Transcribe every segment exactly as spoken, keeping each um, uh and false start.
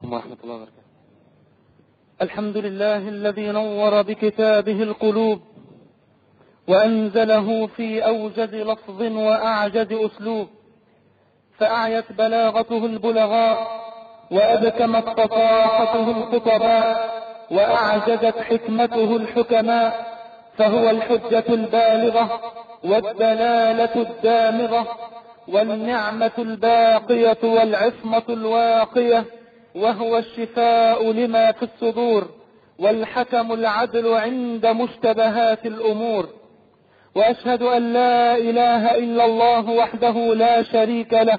ورحمة الله وبركاته. الحمد لله الذي نور بكتابه القلوب وأنزله في أوجز لفظ وأعجز أسلوب، فأعيت بلاغته البلغاء وأبكمت فصاحته الخطباء وأعجزت حكمته الحكماء، فهو الحجة البالغة والدلالة الدامغة والنعمة الباقية والعصمة الواقية، وهو الشفاء لما في الصدور والحكم العدل عند مشتبهات الأمور. وأشهد أن لا إله إلا الله وحده لا شريك له،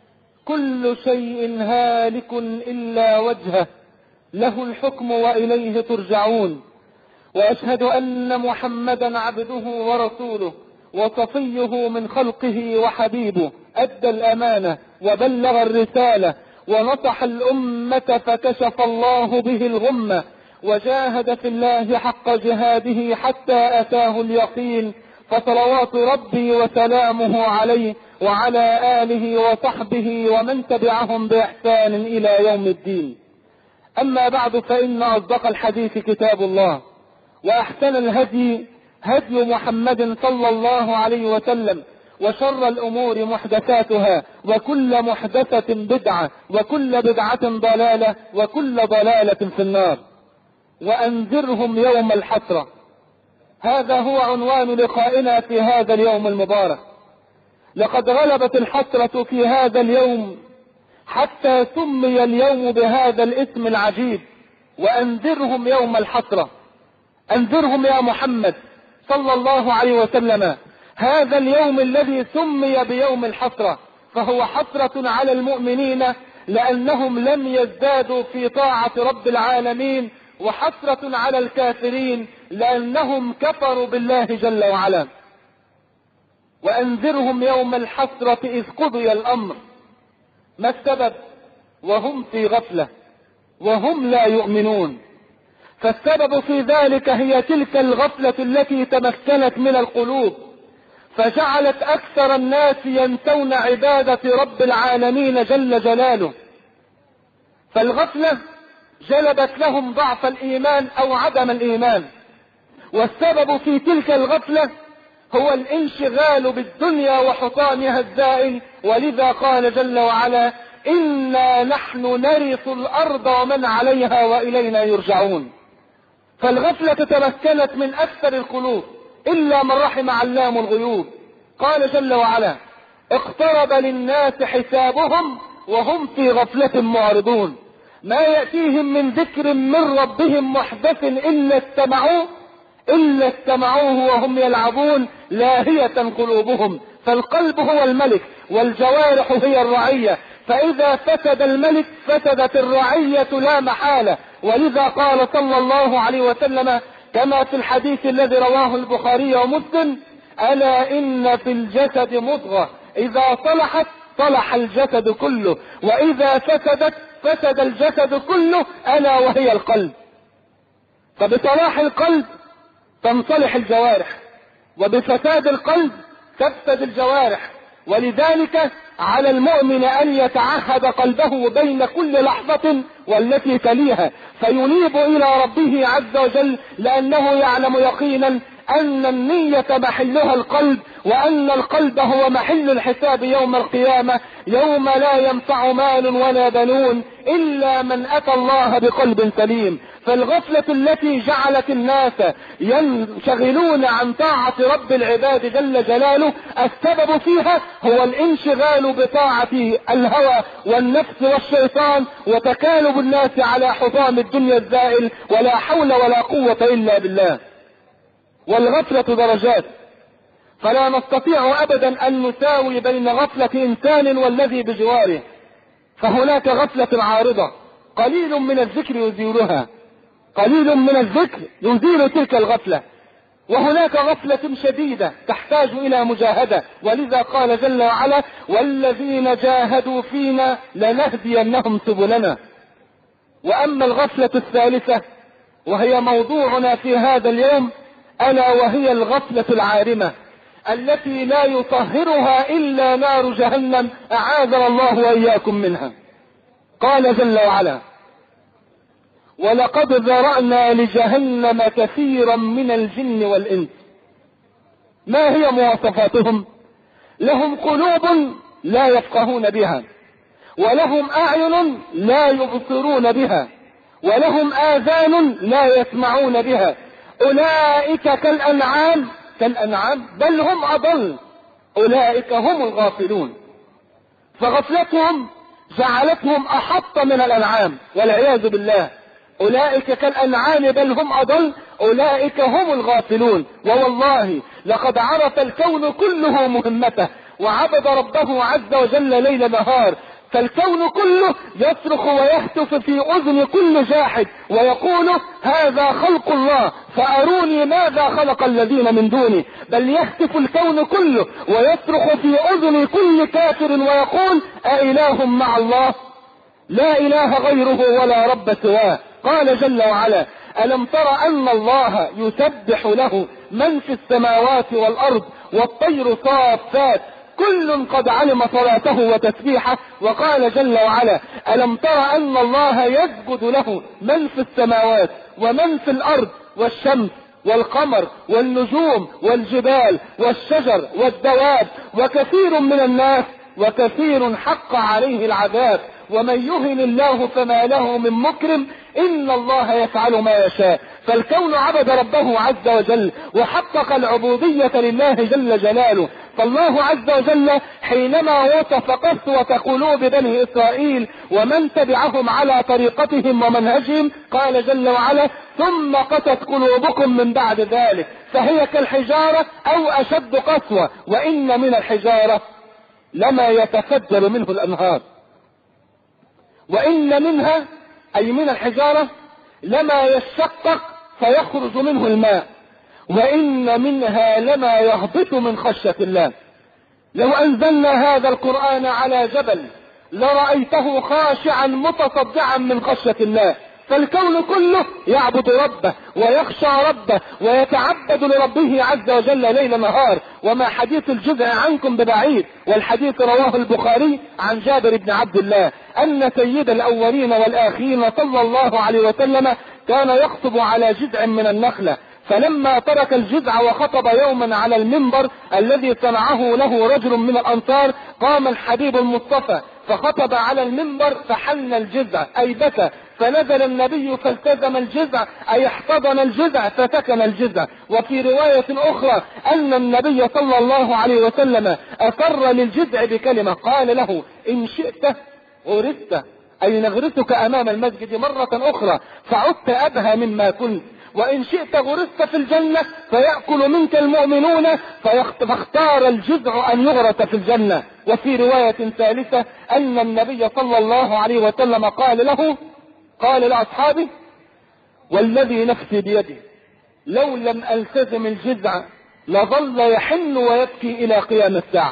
كل شيء هالك إلا وجهه، له الحكم وإليه ترجعون. وأشهد أن محمدا عبده ورسوله وصفيه من خلقه وحبيبه، أدى الأمانة وبلغ الرسالة ونصح الأمة فكشف الله به الغمة، وجاهد في الله حق جهاده حتى أتاه اليقين، فصلوات ربي وسلامه عليه وعلى آله وصحبه ومن تبعهم بإحسان إلى يوم الدين. أما بعد، فإن أصدق الحديث كتاب الله، وأحسن الهدي هدي محمد صلى الله عليه وسلم، وشر الأمور محدثاتها، وكل محدثة بدعة، وكل بدعة ضلالة، وكل ضلالة في النار. وأنذرهم يوم الحسرة، هذا هو عنوان لقائنا في هذا اليوم المبارك. لقد غلبت الحسرة في هذا اليوم حتى سمي اليوم بهذا الاسم العجيب، وأنذرهم يوم الحسرة. أنذرهم يا محمد صلى الله عليه وسلم هذا اليوم الذي سمي بيوم الحسرة، فهو حسرة على المؤمنين لأنهم لم يزدادوا في طاعة رب العالمين، وحسرة على الكافرين لأنهم كفروا بالله جل وعلا. وأنذرهم يوم الحسرة إذ قضي الأمر. ما السبب؟ وهم في غفلة وهم لا يؤمنون. فالسبب في ذلك هي تلك الغفلة التي تمكنت من القلوب، فجعلت أكثر الناس ينسون عبادة رب العالمين جل جلاله. فالغفلة جلبت لهم ضعف الإيمان أو عدم الإيمان، والسبب في تلك الغفلة هو الانشغال بالدنيا وحطامها الزائل. ولذا قال جل وعلا: إنا نحن نرث الأرض ومن عليها وإلينا يرجعون. فالغفلة تمكنت من أكثر القلوب إلا من رحم علام الغيوب. قال جل وعلا: اقترب للناس حسابهم وهم في غفلة معرضون، ما يأتيهم من ذكر من ربهم محدث إلا استمعوه إلا استمعوه وهم يلعبون لاهية قلوبهم. فالقلب هو الملك والجوارح هي الرعية، فإذا فسد الملك فسدت الرعية لا محالة. ولذا قال صلى الله عليه وسلم كما في الحديث الذي رواه البخاري ومسلم: ألا إن في الجسد مضغة إذا صلحت صلح الجسد كله، وإذا فسدت فسد الجسد كله، ألا وهي القلب. فبصلاح القلب تنصلح الجوارح، وبفساد القلب تفسد الجوارح. ولذلك على المؤمن أن يتعهد قلبه بين كل لحظة والتي تليها، فينيب إلى ربه عز وجل، لأنه يعلم يقينا أن النية محلها القلب، وأن القلب هو محل الحساب يوم القيامة، يوم لا ينفع مال ولا بنون إلا من أتى الله بقلب سليم. فالغفلة التي جعلت الناس ينشغلون عن طاعة رب العباد جل جلاله السبب فيها هو الانشغال بطاعة الهوى والنفس والشيطان، وتكالب الناس على حطام الدنيا الزائل، ولا حول ولا قوة إلا بالله. والغفلة درجات، فلا نستطيع أبدا أن نساوي بين غفلة إنسان والذي بجواره. فهناك غفلة عارضة قليل من الذكر يزيلها، قليل من الذكر يزيل تلك الغفلة. وهناك غفلة شديدة تحتاج إلى مجاهدة، ولذا قال جل وعلا: والذين جاهدوا فينا لنهدينهم سبلنا. وأما الغفلة الثالثة وهي موضوعنا في هذا اليوم، ألا وهي الغفلة العارمة التي لا يطهرها إلا نار جهنم، أعاذنا الله وإياكم منها. قال جل وعلا: ولقد ذرأنا لجهنم كثيرا من الجن والإنس. ما هي مواصفاتهم؟ لهم قلوب لا يفقهون بها، ولهم أعين لا يبصرون بها، ولهم آذان لا يسمعون بها. أولئك كالأنعام كالأنعام بل هم أضل، أولئك هم الغافلون. فغفلتهم جعلتهم أحط من الأنعام والعياذ بالله. أولئك كالأنعام بل هم أضل، أولئك هم الغافلون. ووالله لقد عرف الكون كله مهمته وعبد ربه عز وجل ليل نهار، فالكون كله يصرخ ويهتف في أذن كل جاحد ويقول هذا خلق الله فأروني ماذا خلق الذين من دونه. بل يهتف الكون كله ويصرخ في أذن كل كافر ويقول أإله مع الله؟ لا إله غيره ولا رب سواه. قال جل وعلا ألم تر أن الله يسبح له من في السماوات والأرض والطير صافات كل قد علم صلاته وتسبيحه. وقال جل وعلا ألم تر أن الله يسجد له من في السماوات ومن في الأرض والشمس والقمر والنجوم والجبال والشجر والدواب وكثير من الناس وكثير حق عليه العذاب ومن يهن الله فما له من مكرم إن الله يفعل ما يشاء. فالكون عبد ربه عز وجل وحقق العبودية لله جل جلاله. فالله عز وجل حينما وصف قسوة قلوب بني إسرائيل ومن تبعهم على طريقتهم ومنهجهم قال جل وعلا ثم قست قلوبكم من بعد ذلك فهي كالحجارة أو أشد قسوة وإن من الحجارة لما يتفجر منه الأنهار وإن منها أي من الحجارة لما يشقق فيخرج منه الماء وإن منها لما يهبط من خشية الله. لو أنزلنا هذا القرآن على جبل لرأيته خاشعا متصدعا من خشية الله. فالكون كله يعبد ربه ويخشى ربه ويتعبد لربه عز وجل ليل نهار. وما حديث الجزء عنكم ببعيد، والحديث رواه البخاري عن جابر بن عبد الله أن سيد الأولين والآخرين صلى الله عليه وسلم كان يخطب على جذع من النخلة، فلما ترك الجذع وخطب يوما على المنبر الذي صنعه له رجل من الأنصار قام الحبيب المصطفى فخطب على المنبر فحن الجذع أي بكى، فنزل النبي فالتزم الجذع أي احتضن الجذع فسكن الجذع. وفي رواية أخرى أن النبي صلى الله عليه وسلم أقر للجذع بكلمة قال له إن شئت غرست أي نغرسك أمام المسجد مرة أخرى فعدت أبهى مما كنت، وإن شئت غرست في الجنة فيأكل منك المؤمنون فاختار الجذع أن يغرس في الجنة. وفي رواية ثالثة أن النبي صلى الله عليه وسلم قال له قال لأصحابه والذي نفسي بيده لو لم ألتزم الجذع لظل يحن ويبكي إلى قيام الساعة.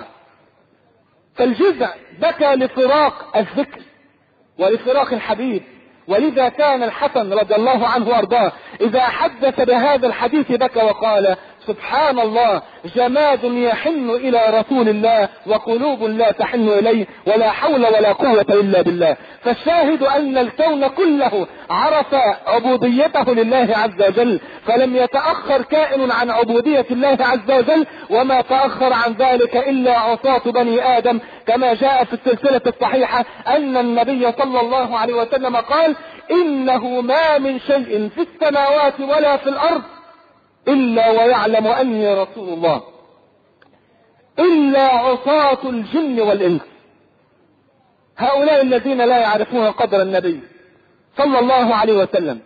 فالجذع بكى لفراق الذكر ولفراق الحبيب، ولذا كان الحسن رضي الله عنه وارضاه إذا حدث بهذا الحديث بكى وقال سبحان الله جماد يحن إلى رسول الله وقلوب لا تحن إليه ولا حول ولا قوة إلا بالله. فالشاهد أن الكون كله عرف عبوديته لله عز وجل، فلم يتأخر كائن عن عبودية الله عز وجل، وما تأخر عن ذلك إلا عصاة بني آدم، كما جاء في السلسلة الصحيحة أن النبي صلى الله عليه وسلم قال إنه ما من شيء في السماوات ولا في الأرض إلا ويعلم أني رسول الله إلا عصاة الجن والإنس. هؤلاء الذين لا يعرفون قدر النبي صلى الله عليه وسلم.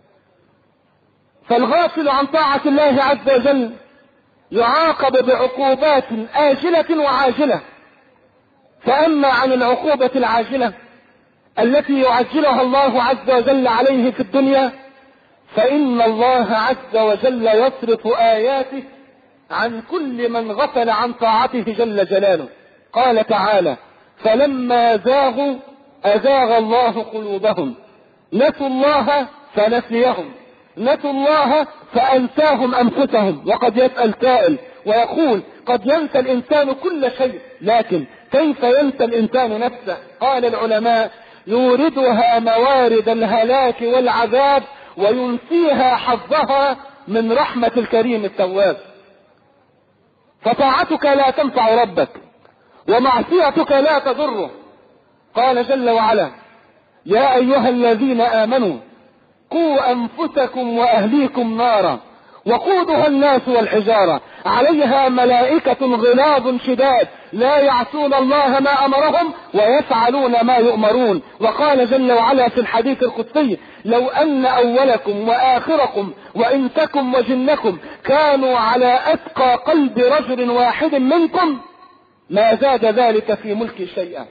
فالغافل عن طاعة الله عز وجل يعاقب بعقوبات آجلة وعاجلة. فأما عن العقوبة العاجلة التي يعجلها الله عز وجل عليه في الدنيا فإن الله عز وجل يصرف آياته عن كل من غفل عن طاعته جل جلاله. قال تعالى فلما زاغوا أزاغ الله قلوبهم نسوا الله فنسيهم نسوا الله فأنساهم أنفسهم. وقد يسأل سائل ويقول قد ينسى الإنسان كل شيء لكن كيف ينسى الإنسان نفسه؟ قال العلماء يوردها موارد الهلاك والعذاب وينسيها حظها من رحمة الكريم التواب. فطاعتك لا تنفع ربك ومعصيتك لا تضره. قال جل وعلا: يا أيها الذين آمنوا قوا أنفسكم وأهليكم نارا وقودها الناس والحجارة عليها ملائكة غلاظ شداد لا يعصون الله ما أمرهم ويفعلون ما يؤمرون. وقال جل وعلا في الحديث القدسي: لو أن أولكم وآخركم وإنسكم وجنكم كانوا على أتقى قلب رجل واحد منكم ما زاد ذلك في ملكي شيئا.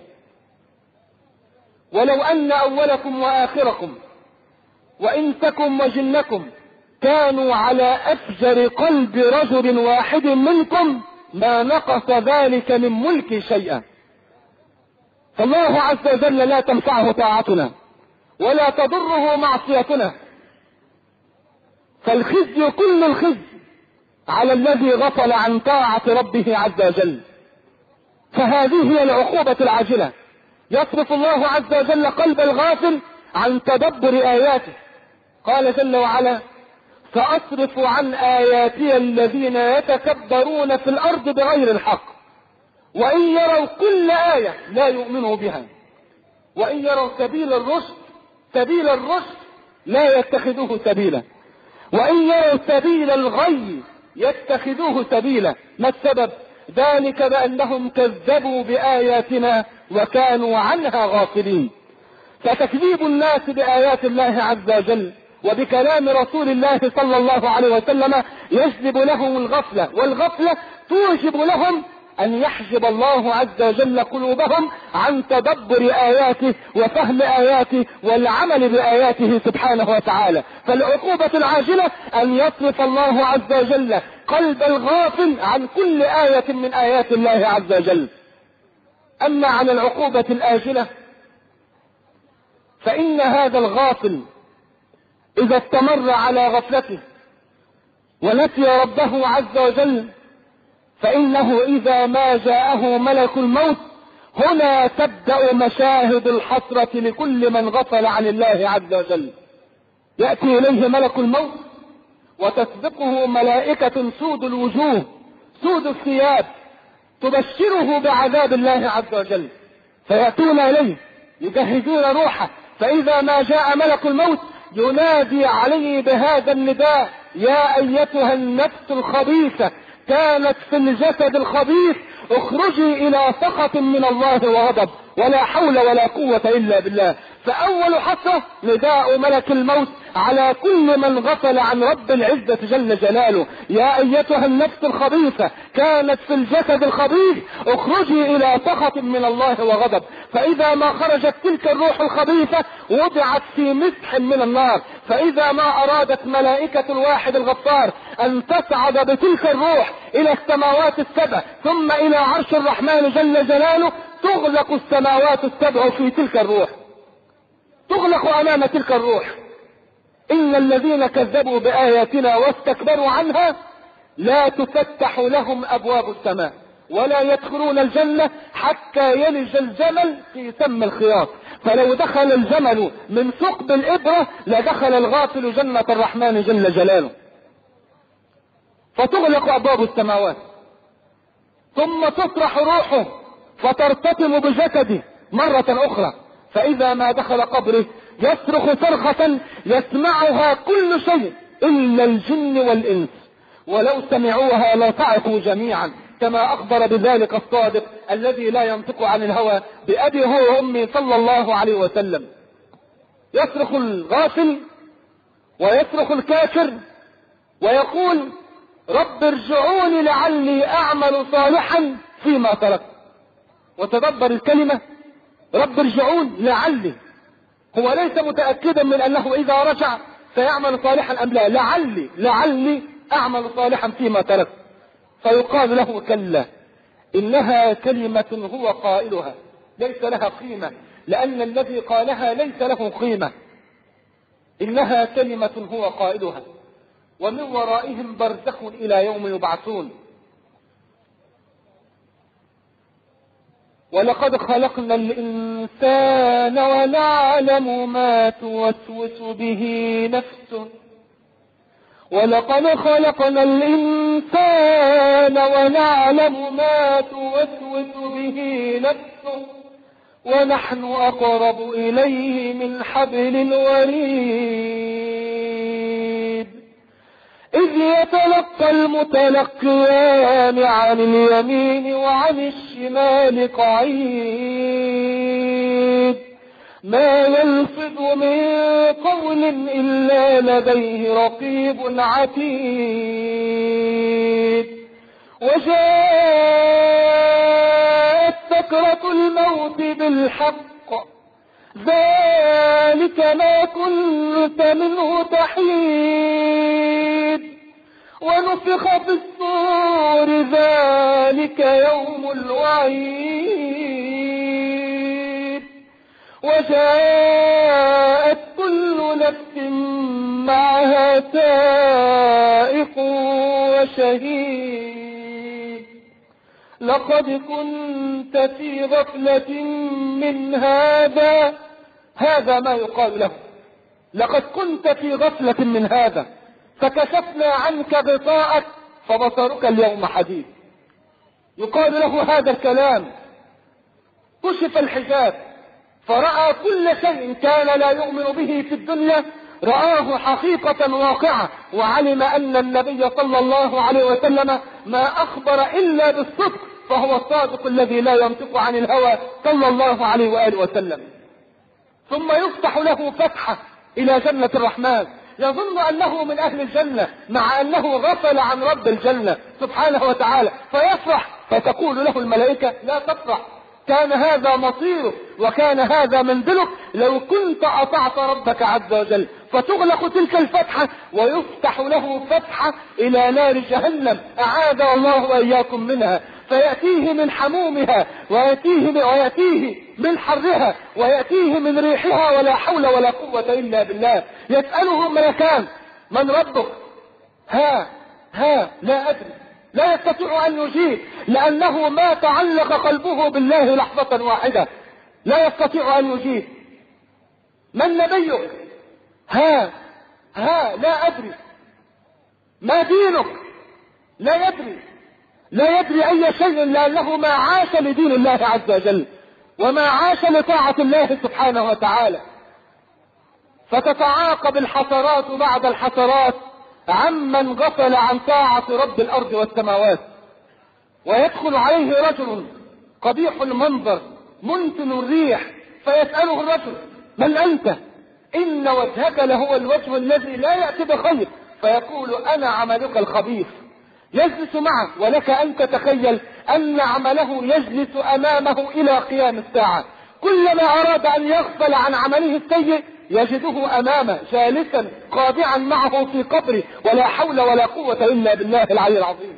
ولو أن أولكم وآخركم وإنسكم وجنكم كانوا على أفجر قلب رجل واحد منكم ما نقص ذلك من ملك شيئا. فالله عز وجل لا تنفعه طاعتنا ولا تضره معصيتنا، فالخزي كل الخزي على الذي غفل عن طاعة ربه عز وجل. فهذه هي العقوبة العاجلة. يصرف الله عز وجل قلب الغافل عن تدبر آياته. قال جل وعلا: سأصرف عن آياتي الذين يتكبرون في الأرض بغير الحق وإن يروا كل آية لا يؤمنوا بها وإن يروا سبيل الرشد سبيل الرشد لا يتخذوه سبيلا وإن يروا سبيل الغي يتخذوه سبيلا. ما السبب؟ ذلك بأنهم كذبوا بآياتنا وكانوا عنها غافلين. فتكذيب الناس بآيات الله عز وجل وبكلام رسول الله صلى الله عليه وسلم يجلب لهم الغفلة، والغفلة توجب لهم أن يحجب الله عز وجل قلوبهم عن تدبر آياته وفهم آياته والعمل بآياته سبحانه وتعالى. فالعقوبة العاجلة أن يصرف الله عز وجل قلب الغافل عن كل آية من آيات الله عز وجل. أما عن العقوبة الآجلة فإن هذا الغافل إذا استمر على غفلته ونسي ربه عز وجل فإنه إذا ما جاءه ملك الموت هنا تبدأ مشاهد الحسرة لكل من غفل عن الله عز وجل. يأتي إليه ملك الموت وتسبقه ملائكة سود الوجوه سود الثياب تبشره بعذاب الله عز وجل، فيأتون إليه يجهزون روحه، فإذا ما جاء ملك الموت ينادي عليه بهذا النداء: يا أيتها النفس الخبيثة كانت في الجسد الخبيث اخرجي إلى سخط من الله وغضب ولا حول ولا قوة إلا بالله. فأول حسرة نداء ملك الموت على كل من غفل عن رب العزة جل جلاله: يا أيتها النفس الخبيثة كانت في الجسد الخبيث اخرجي إلى سخط من الله وغضب. فإذا ما خرجت تلك الروح الخبيثة وضعت في مسح من النار، فإذا ما أرادت ملائكة الواحد الغفار أن تصعد بتلك الروح إلى السماوات السبع ثم إلى عرش الرحمن جل جلاله تغلق السماوات السبع في تلك الروح، تغلق أمام تلك الروح. إن الذين كذبوا بآياتنا واستكبروا عنها لا تفتح لهم أبواب السماء ولا يدخلون الجنة حتى يلج الجمل في سم الخياط. فلو دخل الجمل من ثقب الإبرة لدخل الغافل جنة الرحمن جل جلاله. فتغلق أبواب السماوات ثم تطرح روحه فترتطم بجسده مرة أخرى، فإذا ما دخل قبره يصرخ صرخة يسمعها كل شيء إلا الجن والإنس، ولو سمعوها لصعقوا جميعا، كما أخبر بذلك الصادق الذي لا ينطق عن الهوى بأبي هو وأمي صلى الله عليه وسلم. يصرخ الغافل ويصرخ الكافر ويقول: رب ارجعوني لعلي أعمل صالحا فيما تركت. وتدبر الكلمة رب ارجعون لعلي، هو ليس متأكدا من أنه إذا رجع سيعمل صالحا أم لا، لعلي لعلي أعمل صالحا فيما تركت. فيقال له: كلا إنها كلمة هو قائلها ليس لها قيمة، لأن الذي قالها ليس له قيمة. إنها كلمة هو قائلها ومن ورائهم برزخ إلى يوم يبعثون. ولقد خلقنا الإنسان ونعلم ما توسوس به نفسه ولقد خلقنا الإنسان ونعلم ما توسوس به نفسه ونحن أقرب إليه من حبل الوريد إذ يتلقى المتلقيان عن اليمين وعن الشمال قعيد ما يلفظ من قول إلا لديه رقيب عتيد وجاءت سكرة الموت بالحق ذلك ما كنت منه تحيد ونفخ في الصور ذلك يوم الوعيد وجاءت كل نفس معها سائق وشهيد لقد كنت في غفلة من هذا هذا ما يقال له لقد كنت في غفلة من هذا فكشفنا عنك غطاءك فبصرك اليوم حديد. يقال له هذا الكلام كشف الحجاب فرأى كل شيء كان لا يؤمن به في الدنيا رآه حقيقة واقعة وعلم أن النبي صلى الله عليه وسلم ما أخبر إلا بالصدق فهو الصادق الذي لا ينطق عن الهوى صلى الله عليه وآله وسلم. ثم يفتح له فتحة إلى جنة الرحمن يظن أنه من أهل الجنة مع أنه غفل عن رب الجنة سبحانه وتعالى فيفرح فتقول له الملائكة لا تفرح كان هذا مصيرك وكان هذا منزلك لو كنت أطعت ربك عز وجل فتغلق تلك الفتحة ويفتح له فتحة إلى نار جهنم أعاذ الله وإياكم منها فيأتيه من حمومها ويأتيه, ويأتيه من حرها ويأتيه من ريحها ولا حول ولا قوة إلا بالله. يسأله ملكان من ربك؟ ها ها لا أدري لا يستطيع أن يجيب لأنه ما تعلق قلبه بالله لحظة واحدة لا يستطيع أن يجيب. من نبيك؟ ها ها لا أدري. ما دينك؟ لا يدري لا يدري أي شيء لأنه ما عاش لدين الله عز وجل وما عاش لطاعة الله سبحانه وتعالى. فتتعاقب الحسرات بعد الحسرات عمن غفل عن طاعة رب الأرض والسماوات ويدخل عليه رجل قبيح المنظر منتن الريح فيسأله الرجل من أنت؟ إن وجهك لهو الوجه الذي لا يأتي بخير فيقول أنا عملك الخبيث. يجلس معه ولك أن تتخيل أن عمله يجلس أمامه إلى قيام الساعة كلما أراد أن يغفل عن عمله السيء يجده أمامه جالسا قابعا معه في قبره ولا حول ولا قوة إلا بالله العلي العظيم.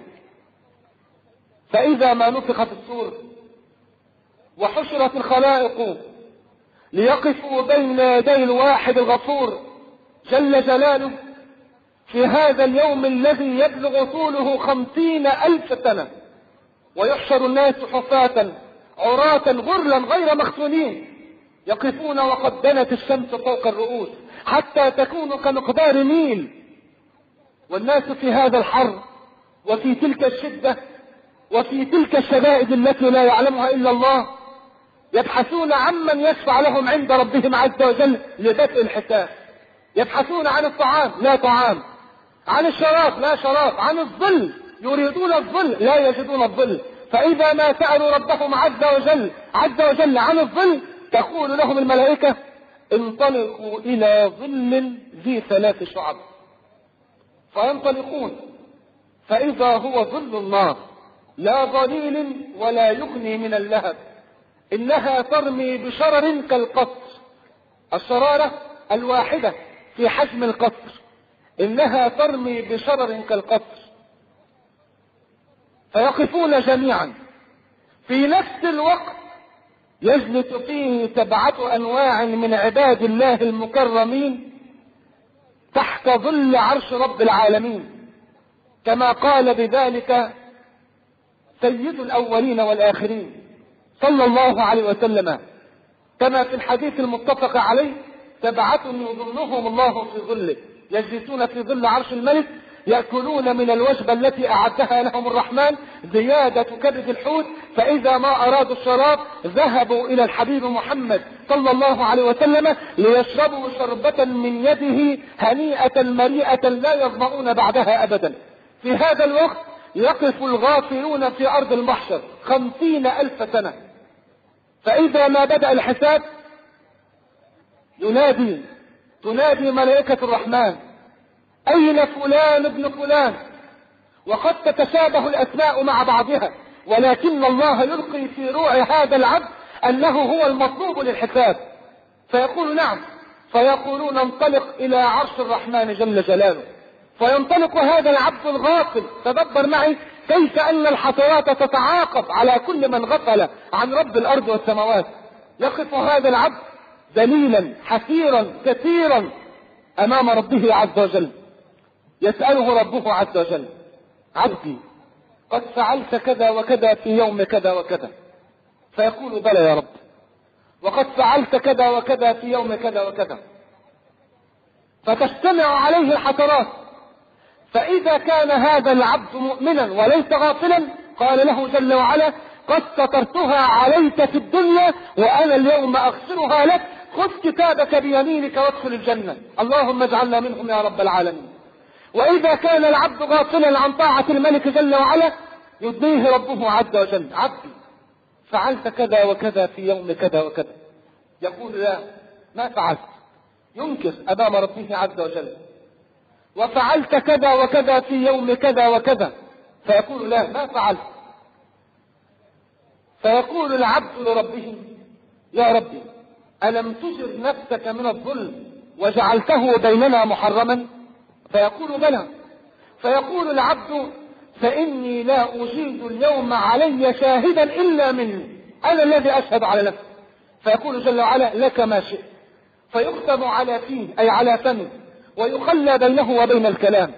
فإذا ما نفخ في الصور وحشرت الخلائق ليقفوا بين يدي الواحد الغفور جل جلاله في هذا اليوم الذي يبلغ طوله خمسين ألف سنة ويحشر الناس حفاة عراة غرلا غير مختونين يقفون وقد دنت الشمس فوق الرؤوس حتى تكون كمقدار ميل والناس في هذا الحر وفي تلك الشدة وفي تلك الشدائد التي لا يعلمها إلا الله يبحثون عمن يشفع لهم عند ربهم عز وجل لبدء الحساب. يبحثون عن الطعام لا طعام عن الشراب لا شراب عن الظل يريدون الظل لا يجدون الظل. فإذا ما سألوا ربهم عز وجل عز وجل عن الظل تقول لهم الملائكة انطلقوا إلى ظل ذي ثلاث شعب فينطلقون فإذا هو ظل النار لا ظليل ولا يغني من اللهب إنها ترمي بشرر كالقصر الشرارة الواحدة في حجم القصر إنها ترمي بشرر كالقصر. فيقفون جميعا في نفس الوقت يجلس فيه سبعة أنواع من عباد الله المكرمين تحت ظل عرش رب العالمين كما قال بذلك سيد الأولين والآخرين صلى الله عليه وسلم كما في الحديث المتفق عليه: سبعة يظلهم الله في ظله يجلسون في ظل عرش الملك يأكلون من الوجبة التي أعدها لهم الرحمن زيادة كبد الحوت، فإذا ما أرادوا الشراب ذهبوا إلى الحبيب محمد صلى الله عليه وسلم ليشربوا شربة من يده هنيئة مريئة لا يظمؤون بعدها أبدا. في هذا الوقت يقف الغافلون في أرض المحشر خمسين ألف سنة، فإذا ما بدأ الحساب ينادي تنادي ملائكة الرحمن: أين فلان ابن فلان؟ وقد تتشابه الأسماء مع بعضها، ولكن الله يلقي في روع هذا العبد أنه هو المطلوب للحساب، فيقول: نعم. فيقولون: انطلق إلى عرش الرحمن جل جلاله. فينطلق هذا العبد الغافل. تدبر معي كيف أن الحسرات تتعاقب على كل من غفل عن رب الأرض والسماوات. يقف هذا العبد ذليلا حسيرا كثيرا أمام ربه عز وجل، يسأله ربه عز وجل: عبدي قد فعلت كذا وكذا في يوم كذا وكذا، فيقول: بلى يا رب. وقد فعلت كذا وكذا في يوم كذا وكذا، فتجتمع عليه الحسرات. فإذا كان هذا العبد مؤمنا وليس غافلا قال له جل وعلا: قد سترتها عليك في الدنيا وأنا اليوم أغفرها لك، خذ كتابك بيمينك وادخل الجنة. اللهم اجعلنا منهم يا رب العالمين. وإذا كان العبد غافلا عن طاعة الملك جل وعلا يدنيه ربه عز وجل: عبدي فعلت كذا وكذا في يوم كذا وكذا، يقول: لا ما فعلت. ينكر أمام ربه عز وجل: وفعلت كذا وكذا في يوم كذا وكذا، فيقول: لا ما فعلت. فيقول العبد لربه: يا ربي ألم تجر نفسك من الظلم وجعلته بيننا محرما؟ فيقول: بلى. فيقول العبد: فإني لا أجيد اليوم علي شاهدا إلا مني، أنا الذي أشهد على نفسي. فيقول جل وعلا: لك ما شئت. فيختم على فيه أي على فمه ويخلى بينه وبين الكلام،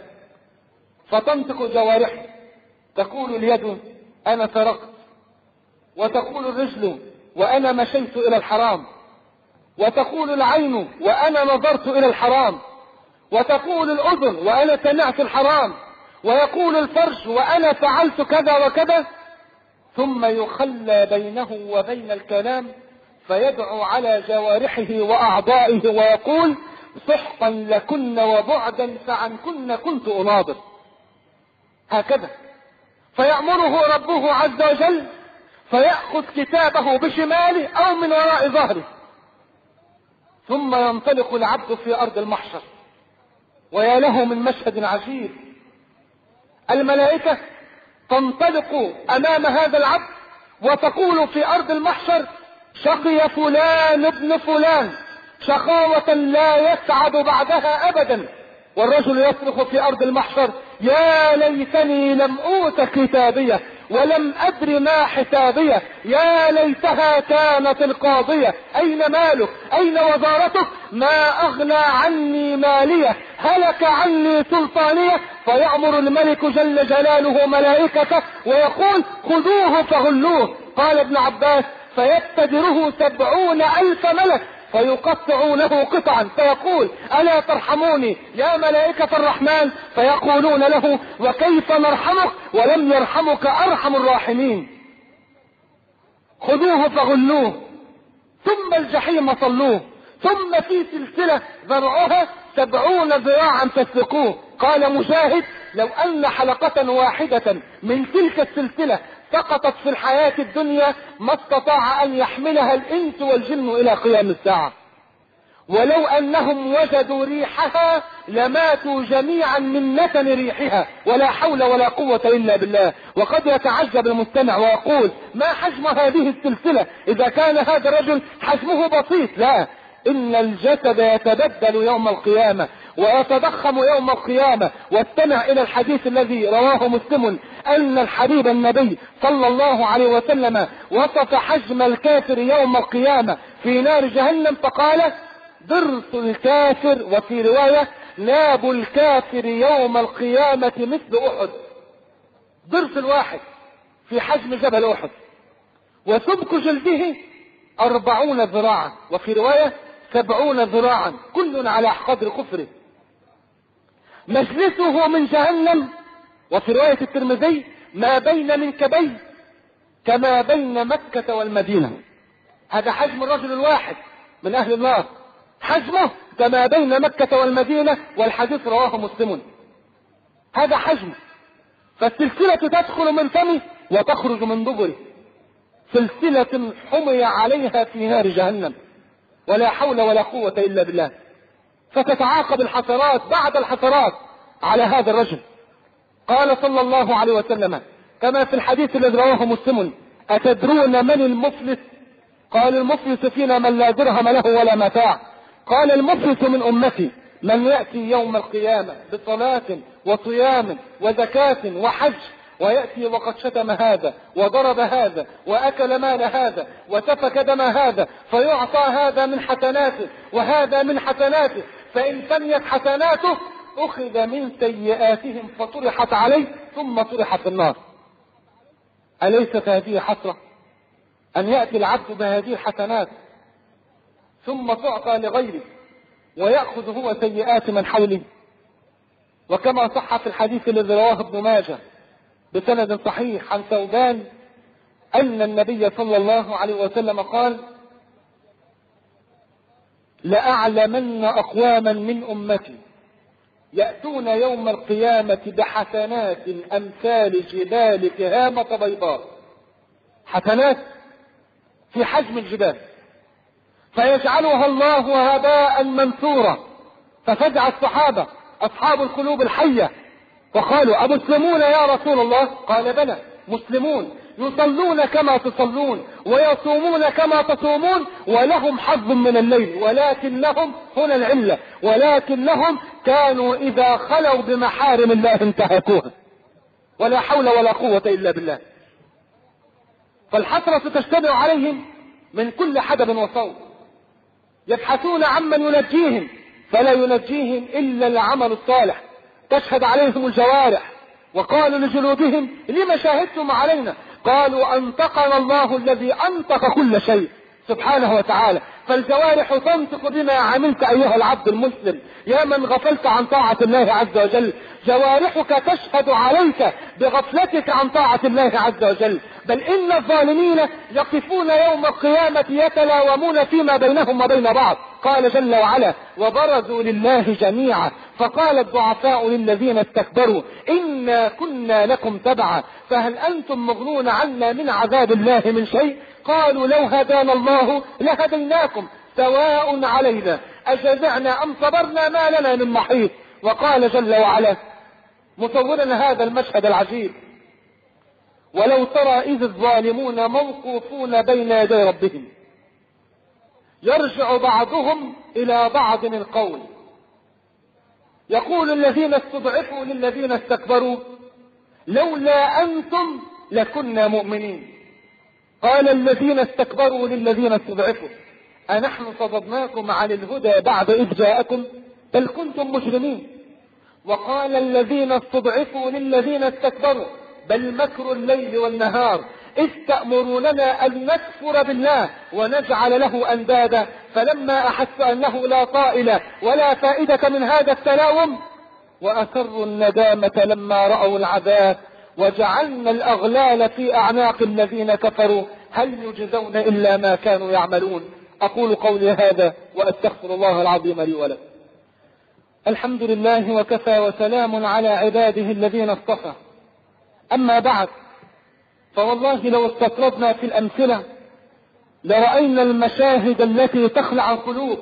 فتنطق جوارحه. تقول اليد: أنا سرقت. وتقول الرجل: وأنا مشيت إلى الحرام. وتقول العين: وأنا نظرت إلى الحرام. وتقول الأذن: وأنا سمعت الحرام. ويقول الفرج: وأنا فعلت كذا وكذا. ثم يخلى بينه وبين الكلام فيدعو على جوارحه وأعضائه ويقول: سحقا لكن وبعدا فعنكن كنت أناظر. هكذا فيأمره ربه عز وجل فيأخذ كتابه بشماله أو من وراء ظهره، ثم ينطلق العبد في أرض المحشر. ويا له من مشهد عجيب، الملائكة تنطلق أمام هذا العبد وتقول في أرض المحشر: شقي فلان ابن فلان شقاوة لا يسعد بعدها أبدا. والرجل يصرخ في أرض المحشر: يا ليتني لم أوت كتابية ولم أدر ما حسابية، يا ليتها كانت القاضية، أين مالك؟ أين وزارتك؟ ما أغنى عني مالية، هلك عني سلطانية. فيأمر الملك جل جلاله ملائكته ويقول: خذوه فغلوه. قال ابن عباس: فيبتدره سبعون ألف ملك فيقطعونه قطعا، فيقول: ألا ترحموني يا ملائكة الرحمن؟ فيقولون له: وكيف نرحمك ولم يرحمك أرحم الراحمين. خذوه فغلوه ثم الجحيم صلوه ثم في سلسلة ذرعها سبعون ذراعا فاسلكوه. قال مجاهد: لو أن حلقة واحدة من تلك السلسلة سقطت في الحياة الدنيا ما استطاع أن يحملها الإنس والجن إلى قيام الساعة. ولو أنهم وجدوا ريحها لماتوا جميعا من نتن ريحها، ولا حول ولا قوة إلا بالله. وقد يتعجب المستمع ويقول: ما حجم هذه السلسلة إذا كان هذا الرجل حجمه بسيط؟ لا، إن الجسد يتبدل يوم القيامة ويتضخم يوم القيامة. واستمع إلى الحديث الذي رواه مسلم أن الحبيب النبي صلى الله عليه وسلم وصف حجم الكافر يوم القيامة في نار جهنم فقال: ضرس الكافر، وفي رواية: ناب الكافر يوم القيامة مثل أحد. ضرس الواحد في حجم جبل أحد. وسمك جلده أربعون ذراعا، وفي رواية سبعون ذراعا، كل على قدر كفره. مجلسه من جهنم، وفي رواية الترمذي ما بين منكبيه كما بين مكة والمدينة. هذا حجم الرجل الواحد من أهل النار، حجمه كما بين مكة والمدينة، والحديث رواه مسلم. هذا حجمه. فالسلسلة تدخل من فمه وتخرج من دبره، سلسلة حمي عليها في نار جهنم، ولا حول ولا قوة إلا بالله. فتتعاقب الحسرات بعد الحسرات على هذا الرجل. قال صلى الله عليه وسلم كما في الحديث الذي رواه مسلم: أتدرون من المفلس؟ قال: المفلس فينا من لا درهم له ولا متاع. قال: المفلس من أمتي من يأتي يوم القيامة بصلاة وصيام وزكاة وحج، ويأتي وقد شتم هذا وضرب هذا وأكل مال هذا وسفك دم هذا، فيعطى هذا من حسناته وهذا من حسناته، فإن فنيت حسناته أخذ من سيئاتهم فطرحت عليه ثم طرح في النار. أليست هذه حسرة أن يأتي العبد بهذه الحسنات ثم تعطى لغيره ويأخذ هو سيئات من حوله؟ وكما صح في الحديث الذي رواه ابن ماجه بسند صحيح عن ثوبان أن النبي صلى الله عليه وسلم قال: لأعلمن أقواما من أمتي يأتون يوم القيامة بحسنات أمثال جبال تهامة بيضاء، حسنات في حجم الجبال، فيجعلها الله هباء منثورا. ففزع الصحابة أصحاب القلوب الحية وقالوا: أمسلمون يا رسول الله؟ قال: بلى، مسلمون، يصلون كما تصلون ويصومون كما تصومون ولهم حظ من الليل، ولكن لهم هنا العلة، ولكن لهم كانوا إذا خلوا بمحارم الله انتهكوها، ولا حول ولا قوة إلا بالله. فالحسرة تجتمع عليهم من كل حدب وصوب، يبحثون عمن ينجيهم فلا ينجيهم إلا العمل الصالح. تشهد عليهم الجوارح، وقالوا لجلودهم: لما شاهدتم علينا؟ قالوا: أنطقنا الله الذي أنطق كل شيء سبحانه وتعالى. فالجوارح تنطق بما عملت أيها العبد المسلم يا من غفلت عن طاعة الله عز وجل. جوارحك تشهد عليك بغفلتك عن طاعة الله عز وجل. بل إن الظالمين يقفون يوم القيامة يتلاومون فيما بينهم وبين بعض. قال جل وعلا: وبرزوا لله جميعا فقال الضعفاء للذين استكبروا إنا كنا لكم تبعا فهل أنتم مغنون عنا من عذاب الله من شيء؟ قالوا: لو هدانا الله لهديناكم سواء علينا أجزعنا أم صبرنا ما لنا من محيط. وقال جل وعلا مصورا هذا المشهد العجيب: ولو ترى إذ الظالمون موقوفون بين يدي ربهم يرجع بعضهم إلى بعض القول، يقول الذين استضعفوا للذين استكبروا لولا أنتم لكنا مؤمنين. قال الذين استكبروا للذين استضعفوا أنحن صددناكم عن الهدى بعد إذ جاءكم بل كنتم مجرمين. وقال الذين استضعفوا للذين استكبروا بل مكر الليل والنهار إذ تأمروننا أن نكفر بالله ونجعل له أندادا فلما أحس أنه لا طائل ولا فائدة من هذا التلاوم وأسروا الندامة لما رأوا العذاب وجعلنا الأغلال في أعناق الذين كفروا هل يجزون إلا ما كانوا يعملون. أقول قولي هذا وأستغفر الله العظيم لي ولكم. الحمد لله وكفى وسلام على عباده الذين اصطفى. أما بعد، فوالله لو استطردنا في الأمثلة لرأينا المشاهد التي تخلع القلوب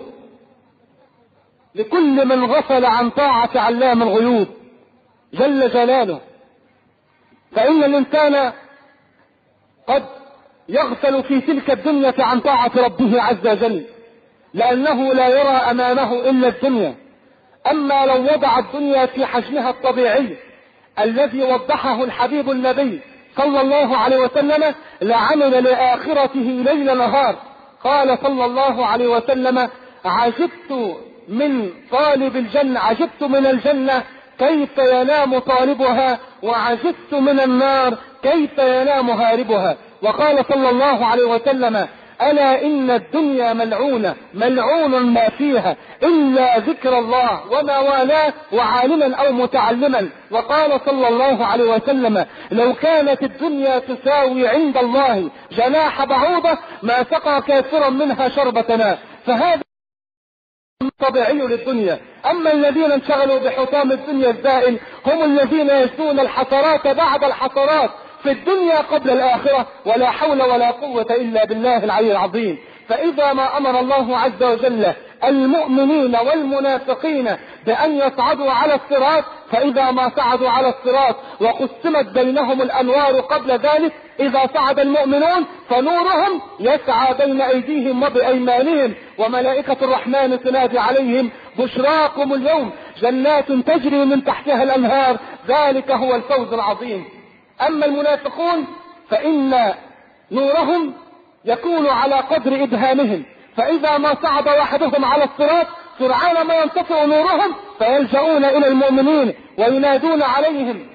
لكل من غفل عن طاعة علام الغيوب جل جلاله. فإن الإنسان قد يغفل في تلك الدنيا عن طاعة ربه عز وجل لأنه لا يرى أمامه إلا الدنيا. أما لو وضع الدنيا في حجمها الطبيعي الذي وضحه الحبيب النبي صلى الله عليه وسلم لعمل لآخرته ليل نهار. قال صلى الله عليه وسلم: عجبت من طالب الجنة عجبت من الجنة كيف ينام طالبها وعجبت من النار كيف ينام هاربها. وقال صلى الله عليه وسلم: ألا إن الدنيا ملعونة ملعون ما فيها إلا ذكر الله وما والاه وعالما أو متعلما. وقال صلى الله عليه وسلم: لو كانت الدنيا تساوي عند الله جناح بعوضة ما سقى كافرا منها شربة ماء. فهذا طبيعي للدنيا. أما الذين انشغلوا بحطام الدنيا الزائل هم الذين يجدون الحسرات بعد الحسرات في الدنيا قبل الآخرة، ولا حول ولا قوة إلا بالله العلي العظيم. فإذا ما أمر الله عز وجل المؤمنين والمنافقين بأن يصعدوا على الصراط، فإذا ما صعدوا على الصراط وقسمت بينهم الأنوار قبل ذلك، إذا صعد المؤمنون فنورهم يسعى بين أيديهم وبأيمانهم، وملائكة الرحمن تنادي عليهم: بشراكم اليوم جنات تجري من تحتها الأنهار، ذلك هو الفوز العظيم. أما المنافقون فإن نورهم يكون على قدر إبهامهم، فإذا ما صعد واحدهم على الصراط سرعان ما ينطفئ نورهم فيلجؤون إلى المؤمنين وينادون عليهم: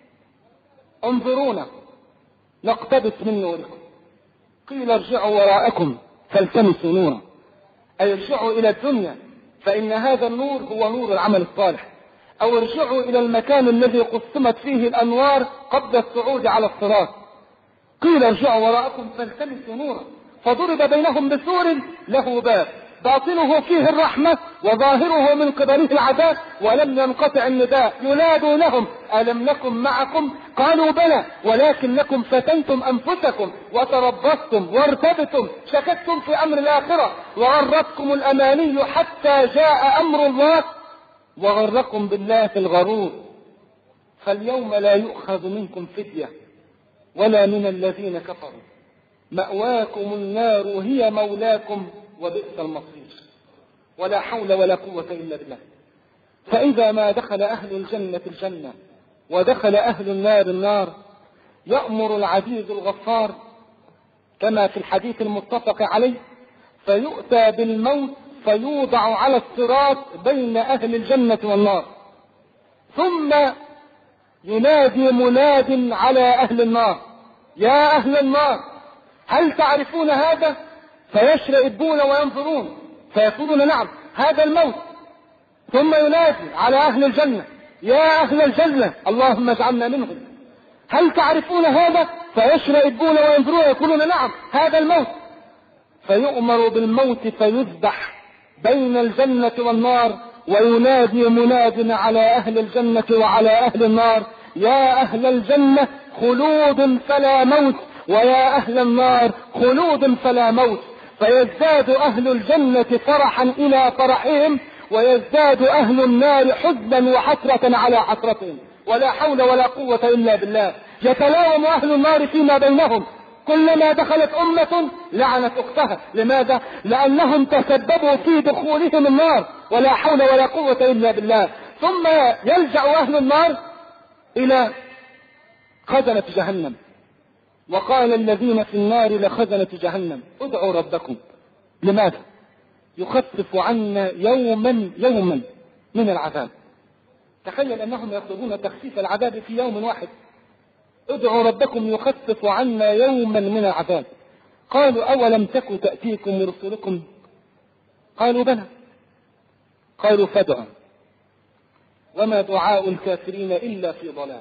انظرونا نقتبس من نوركم. قيل: ارجعوا وراءكم فالتمسوا نورا، أي ارجعوا إلى الدنيا فإن هذا النور هو نور العمل الصالح، أو ارجعوا إلى المكان الذي قسمت فيه الأنوار قبل الصعود على الصراط. قيل: ارجعوا وراءكم فالتمسوا نورا، فضرب بينهم بسور له باب باطنه فيه الرحمة وظاهره من قبله العذاب، ولم ينقطع النداء ينادوا لهم: ألم نكن معكم؟ قالوا: بلى، ولكنكم فتنتم أنفسكم وتربصتم وارتبتم، شككتم في أمر الآخرة، وغرتكم الأماني حتى جاء أمر الله وغركم بالله الغرور. فاليوم لا يؤخذ منكم فدية ولا من الذين كفروا، مأواكم النار هي مولاكم وبئس المصير. ولا حول ولا قوة إلا بالله. فإذا ما دخل أهل الجنة الجنة ودخل أهل النار النار، يأمر العزيز الغفار كما في الحديث المتفق عليه، فيؤتى بالموت فيوضع على الصراط بين أهل الجنة والنار، ثم ينادي مناد على أهل النار: يا أهل النار هل تعرفون هذا؟ فيشرئبون وينظرون فيقولون: نعم، هذا الموت. ثم ينادي على أهل الجنة: يا أهل الجنة اللهم اجعلنا منهم، هل تعرفون هذا؟ فيشرئبون وينظرون يقولون: نعم، هذا الموت. فيؤمر بالموت فيذبح بين الجنة والنار، وينادي مناد على أهل الجنة وعلى أهل النار: يا أهل الجنة خلود فلا موت، ويا أهل النار خلود فلا موت. فيزداد أهل الجنة فرحا إلى فرحهم، ويزداد أهل النار حزنا وحسرة على حسرتهم. ولا حول ولا قوة إلا بالله. يتلاوم أهل النار فيما بينهم، كلما دخلت أمة لعنت أختها. لماذا؟ لأنهم تسببوا في دخولهم النار. ولا حول ولا قوة إلا بالله. ثم يلجأ أهل النار إلى خزنة جهنم، وقال الذين في النار لخزنة جهنم: ادعوا ربكم. لماذا؟ يخفف عنا يوما يوما من العذاب. تخيل أنهم يطلبون تخفيف العذاب في يوم واحد. ادعوا ربكم يخفف عنا يوما من العذاب. قالوا: أولم تك تأتيكم رسلكم؟ قالوا: بلى. قالوا: فادعوا. وما دعاء الكافرين إلا في ضلال.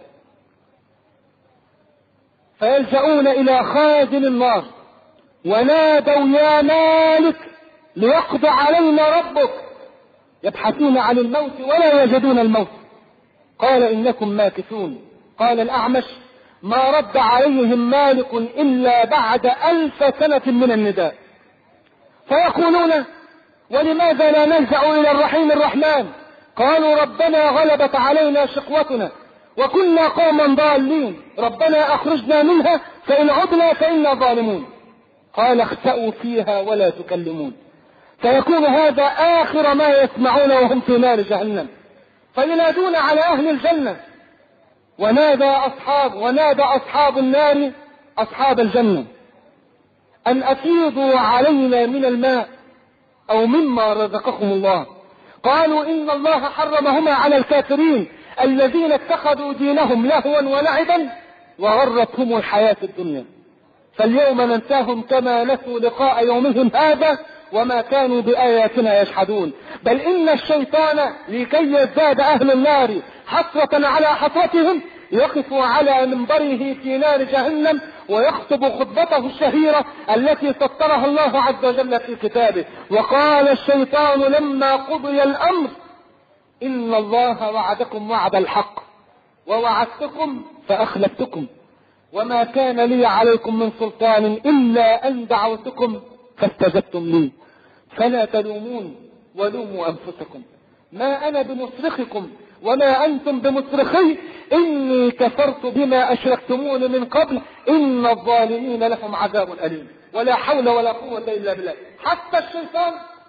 فيلجؤون إلى خازن النار ونادوا: يا مالك ليقضي علينا ربك. يبحثون عن الموت ولا يجدون الموت. قال: إنكم ماكثون. قال الأعمش: ما رد عليهم مالك إلا بعد ألف سنة من النداء. فيقولون: ولماذا لا نلجأ إلى الرحيم الرحمن؟ قالوا: ربنا غلبت علينا شقوتنا وكنا قوما ضالين، ربنا أخرجنا منها فإن عدنا فإنا ظالمون. قال: اخسأوا فيها ولا تكلمون. فيكون هذا آخر ما يسمعون وهم في نار جهنم. فينادون على أهل الجنة، ونادى أصحاب ونادى أصحاب النار أصحاب الجنة أن أفيضوا علينا من الماء أو مما رزقكم الله. قالوا: إن الله حرمهما على الكافرين الذين اتخذوا دينهم لهوا ولعبا وغرتهم الحياة الدنيا. فاليوم ننساهم كما نسوا لقاء يومهم هذا وما كانوا بآياتنا يجحدون. بل إن الشيطان لكي يزداد أهل النار حسرة على حسرتهم يقف على منبره في نار جهنم ويخطب خطبته الشهيرة التي سطرها الله عز وجل في كتابه: وقال الشيطان لما قضي الأمر إن الله وعدكم وعد الحق ووعدتكم فأخلفتكم وما كان لي عليكم من سلطان إلا أن دعوتكم فاستجبتم لي فلا تلومون ولوموا أنفسكم ما أنا بمصرخكم وما أنتم بمصرخي إني كفرت بما أشركتمون من قبل إن الظالمين لهم عذاب أليم. ولا حول ولا قوة إلا بالله. حتى الشيطان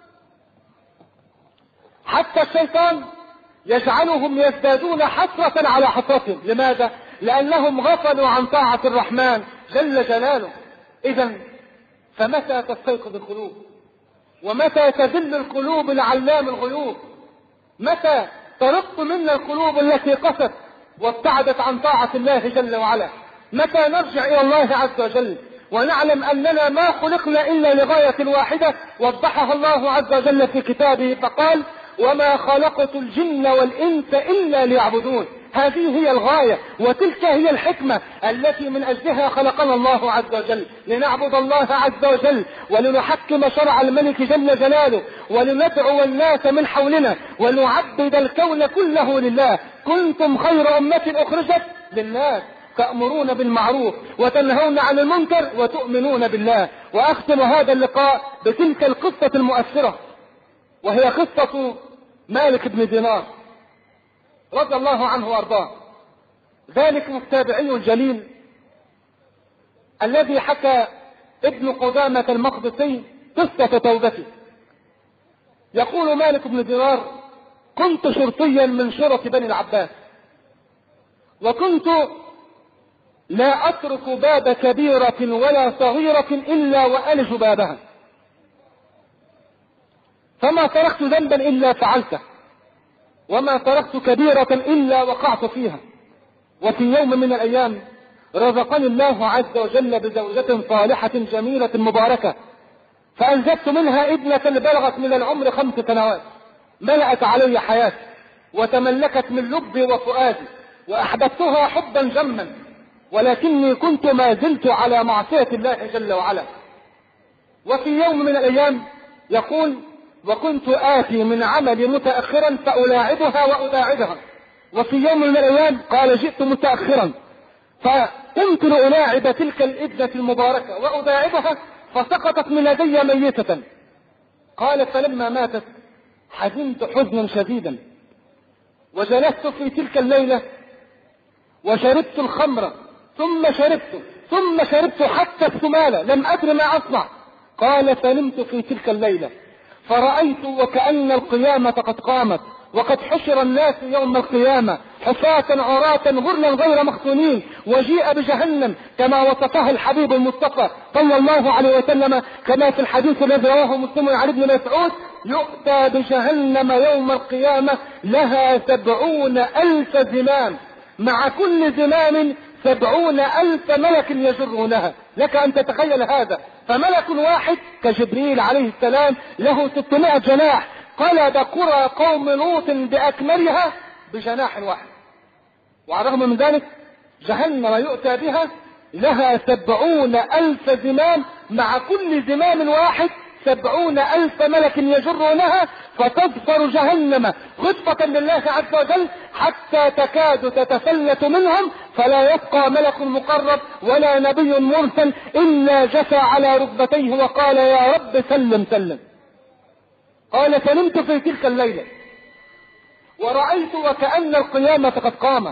حتى الشيطان يجعلهم يزدادون حسرة على حسرتهم. لماذا؟ لأنهم غفلوا عن طاعة الرحمن جل جلاله. إذا فمتى تستيقظ القلوب؟ ومتى تذل القلوب لعلام الغيوب؟ متى ترق منا القلوب التي قست وابتعدت عن طاعة الله جل وعلا؟ متى نرجع إلى الله عز وجل ونعلم أننا ما خلقنا إلا لغاية واحدة وضحها الله عز وجل في كتابه فقال: وما خلقت الجن والإنس إلا ليعبدون. هذه هي الغاية وتلك هي الحكمة التي من أجلها خلقنا الله عز وجل، لنعبد الله عز وجل ولنحكم شرع الملك جل جلاله ولندعو الناس من حولنا ونعبد الكون كله لله. كنتم خير أمة أخرجت للناس تأمرون بالمعروف وتنهون عن المنكر وتؤمنون بالله. وأختم هذا اللقاء بتلك القصة المؤثرة وهي قصة مالك بن دينار رضي الله عنه وارضاه. ذلك التابعي الجليل الذي حكى ابن قدامة المقدسي قصة توبته. يقول مالك بن دينار: كنت شرطيا من شرط بني العباس وكنت لا أترك باب كبيرة ولا صغيرة إلا وألج بابها، فما تركت ذنبا إلا فعلته وما تركت كبيرة إلا وقعت فيها. وفي يوم من الأيام رزقني الله عز وجل بزوجة صالحة جميلة مباركة، فأنجبت منها ابنة بلغت من العمر خمس سنوات، ملأت علي حياتي وتملكت من لبي وفؤادي وأحببتها حبا جما، ولكني كنت ما زلت على معصية الله جل وعلا. وفي يوم من الأيام يقول: وكنت آتي من عملي متأخرا فألاعبها وأداعبها. وفي يوم من الأيام قال: جئت متأخرا فقمت لألاعب تلك الابنة المباركة وأداعبها فسقطت من يدي ميتة. قال: فلما ماتت حزنت حزنا شديدا وجلست في تلك الليلة وشربت الخمر ثم شربت ثم شربت حتى الثمالة لم أدر ما أصنع. قال: فنمت في تلك الليلة فرأيت وكأن القيامة قد قامت وقد حشر الناس يوم القيامة حفاة عراة غرلا غير مختونين، وجيء بجهنم كما وصفها الحبيب المصطفى صلى الله عليه وسلم كما في الحديث الذي رواه مسلم عن ابن مسعود: يؤتى بجهنم يوم القيامة لها سبعون ألف زمام، مع كل زمام سبعون ألف ملك يجرونها. لك أن تتخيل هذا، فملك واحد كجبريل عليه السلام له ستمائة جناح قلب قرى قوم لوط بأكملها بجناح واحد. وعلى الرغم من ذلك جهنم يؤتى بها لها سبعون ألف زمام، مع كل زمام واحد سبعون ألف ملك يجرونها، فتظفر جهنم خطفة لله عز وجل حتى تكاد تتفلت منهم، فلا يبقى ملك مقرب ولا نبي مرسل إلا جثى على ركبتيه وقال: يا رب سلم سلم. قال: فنمت في تلك الليلة ورأيت وكأن القيامة قد قامت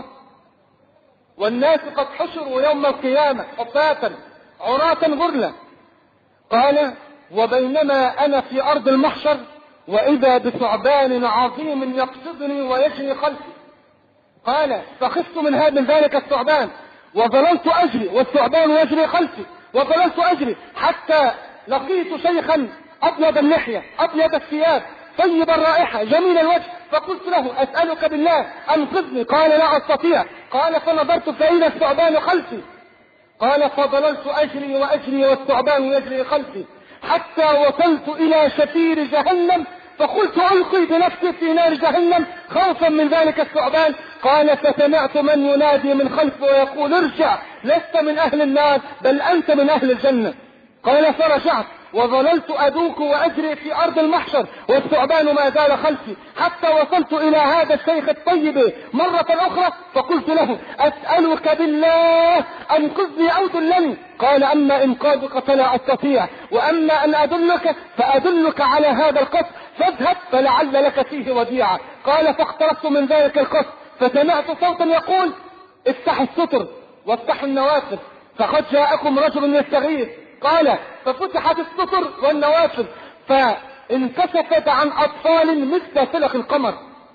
والناس قد حشروا يوم القيامة حفاة عراة غرلا. قال: وبينما أنا في أرض المحشر وإذا بثعبان عظيم يقصدني ويجري خلفي. قال: فخفت من هذا ذلك الثعبان وظللت أجري والثعبان يجري خلفي، وظللت أجري حتى لقيت شيخا أبيض اللحية أبيض الثياب طيب الرائحة جميل الوجه، فقلت له: أسألك بالله أنقذني. قال: لا أستطيع. قال: فنظرت فإذا الثعبان خلفي. قال فضللت أجري وأجري والثعبان يجري خلفي حتى وصلت إلى شفير جهنم، فقلت ألقي بنفسي في نار جهنم خوفا من ذلك الثعبان. قال فسمعت من ينادي من خلفه ويقول ارجع، لست من أهل النار بل أنت من أهل الجنة. قال فرجعت وظللت أدوك وأجري في أرض المحشر والثعبان ما زال خلفي حتى وصلت إلى هذا الشيخ الطيب مرة أخرى، فقلت له أسألك بالله أنقذني أو دلني. قال أما إنقاذك فلا أستطيع، وأما أن أدلك فأدلك على هذا القصر، فاذهب فلعل لك فيه وديعة. قال فاقتربت من ذلك القصر فسمعت صوتا يقول افتحوا الستر وافتحوا النوافذ فقد جاءكم رجل يستغيث. قال ففتحت الستر والنوافذ فانكشفت عن أطفال مثل فلق القمر،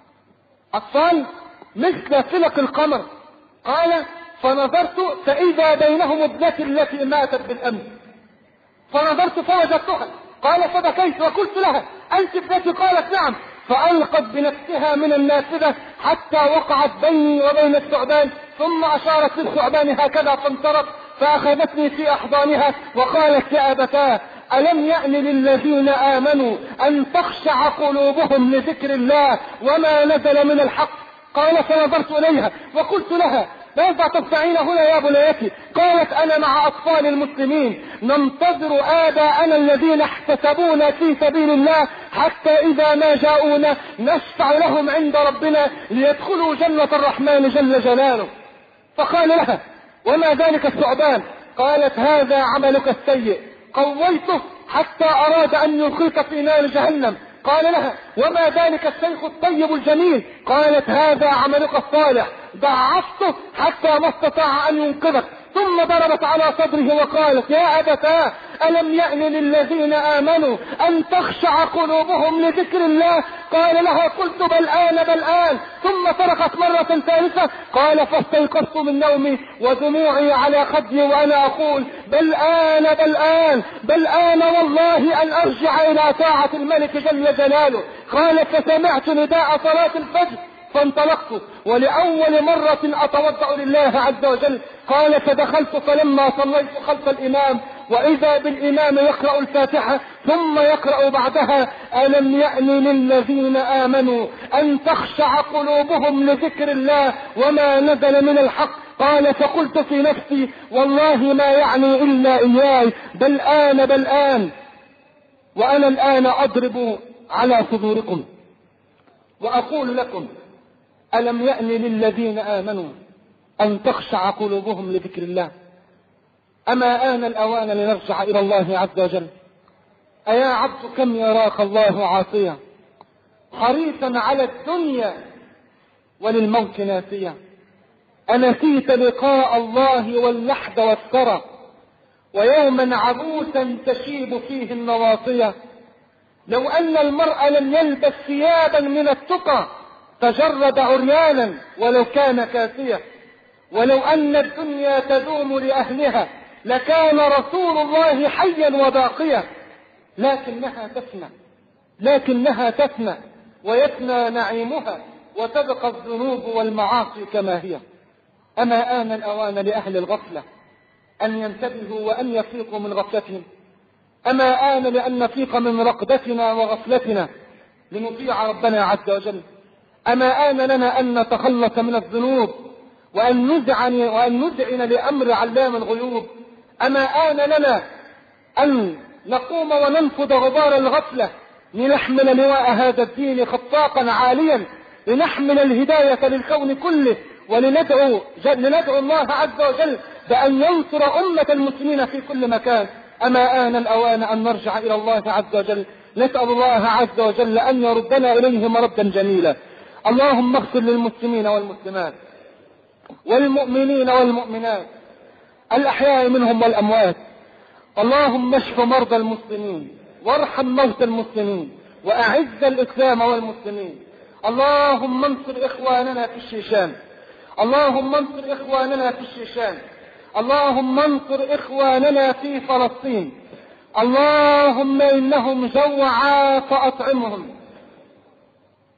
أطفال مثل فلق القمر. قال فنظرت فإذا بينهم ابنتي التي ماتت بالأمس، فنظرت فوجدتها. قال فبكيت وقلت لها أنت ابنتي؟ قالت نعم. فألقت بنفسها من النافذة حتى وقعت بيني وبين الثعبان، ثم أشارت للثعبان هكذا فانطرت فأخذتني في أحضانها وقالت يا أبتاه ألم يأن للذين آمنوا أن تخشع قلوبهم لذكر الله وما نزل من الحق. قال فنظرت إليها وقلت لها ماذا تفعلين هنا يا بنيتي؟ قالت أنا مع أطفال المسلمين ننتظر آباءنا الذين احتسبونا في سبيل الله حتى إذا ما جاءونا نشفع لهم عند ربنا ليدخلوا جنة الرحمن جل جلاله. فقال لها وما ذلك الثعبان؟ قالت هذا عملك السيء، قويته حتى أراد أن يلقيك في نار جهنم. قال لها وما ذلك الشيخ الطيب الجميل؟ قالت هذا عملك الصالح، ضعفته حتى ما استطاع أن ينقذك. ثم ضربت على صدره وقالت يا أبتاه ألم يأن للذين آمنوا أن تخشع قلوبهم لذكر الله؟ قال لها قلت بل آن بل آن. ثم صرخت مرة ثالثة. قال فاستيقظت من نومي ودموعي على خدي وأنا أقول بل آن بل آن بل آن والله أن أرجع إلى طاعة الملك جل جلاله. قال فسمعت نداء صلاة الفجر فانطلقت ولأول مرة أتوضأ لله عز وجل. قال فدخلت فلما صليت خلف الإمام وإذا بالإمام يقرأ الفاتحة ثم يقرأ بعدها ألم يأن للذين آمنوا أن تخشع قلوبهم لذكر الله وما نزل من الحق. قال فقلت في نفسي والله ما يعني إلا إياي بل آن بل آن، وأنا الآن أضرب على صدوركم وأقول لكم ألم يأن للذين آمنوا أن تخشع قلوبهم لذكر الله. أما آن الأوان لنرجع إلى الله عز وجل. أيا عبد كم يراك الله عاصيا حريصا على الدنيا وللموت ناسيا، أنسيت لقاء الله واللحد والثرى ويوما عبوسا تشيب فيه النواصية. لو أن المرء لم يلبس ثيابا من التقى تجرد عريانا ولو كان كاسيا، ولو أن الدنيا تدوم لأهلها لكان رسول الله حيا وباقيا، لكنها تفنى لكنها تفنى ويفنى نعيمها وتبقى الذنوب والمعاصي كما هي. أما آن الأوان لأهل الغفلة أن ينتبهوا وأن يفيقوا من غفلتهم. أما آن لأن نفيق من رقدتنا وغفلتنا لنطيع ربنا عز وجل. أما آن لنا أن نتخلص من الذنوب وأن نذعن وأن نذعن لأمر علام الغيوب. أما آن لنا أن نقوم وننفض غبار الغفلة لنحمل لواء هذا الدين خطاقا عاليا، لنحمل الهداية للكون كله، ولندعو لندعو الله عز وجل بأن ينصر أمة المسلمين في كل مكان. أما آن الأوان أن نرجع إلى الله عز وجل. نسأل الله عز وجل أن يردنا إليه مردا جميلا. اللهم اغفر للمسلمين والمسلمات والمؤمنين والمؤمنات الأحياء منهم والأموات. اللهم اشف مرضى المسلمين وارحم موتى المسلمين وأعز الإسلام والمسلمين. اللهم انصر إخواننا في الشيشان اللهم انصر إخواننا في الشيشان اللهم انصر إخواننا في فلسطين. اللهم إنهم جوعى فأطعمهم،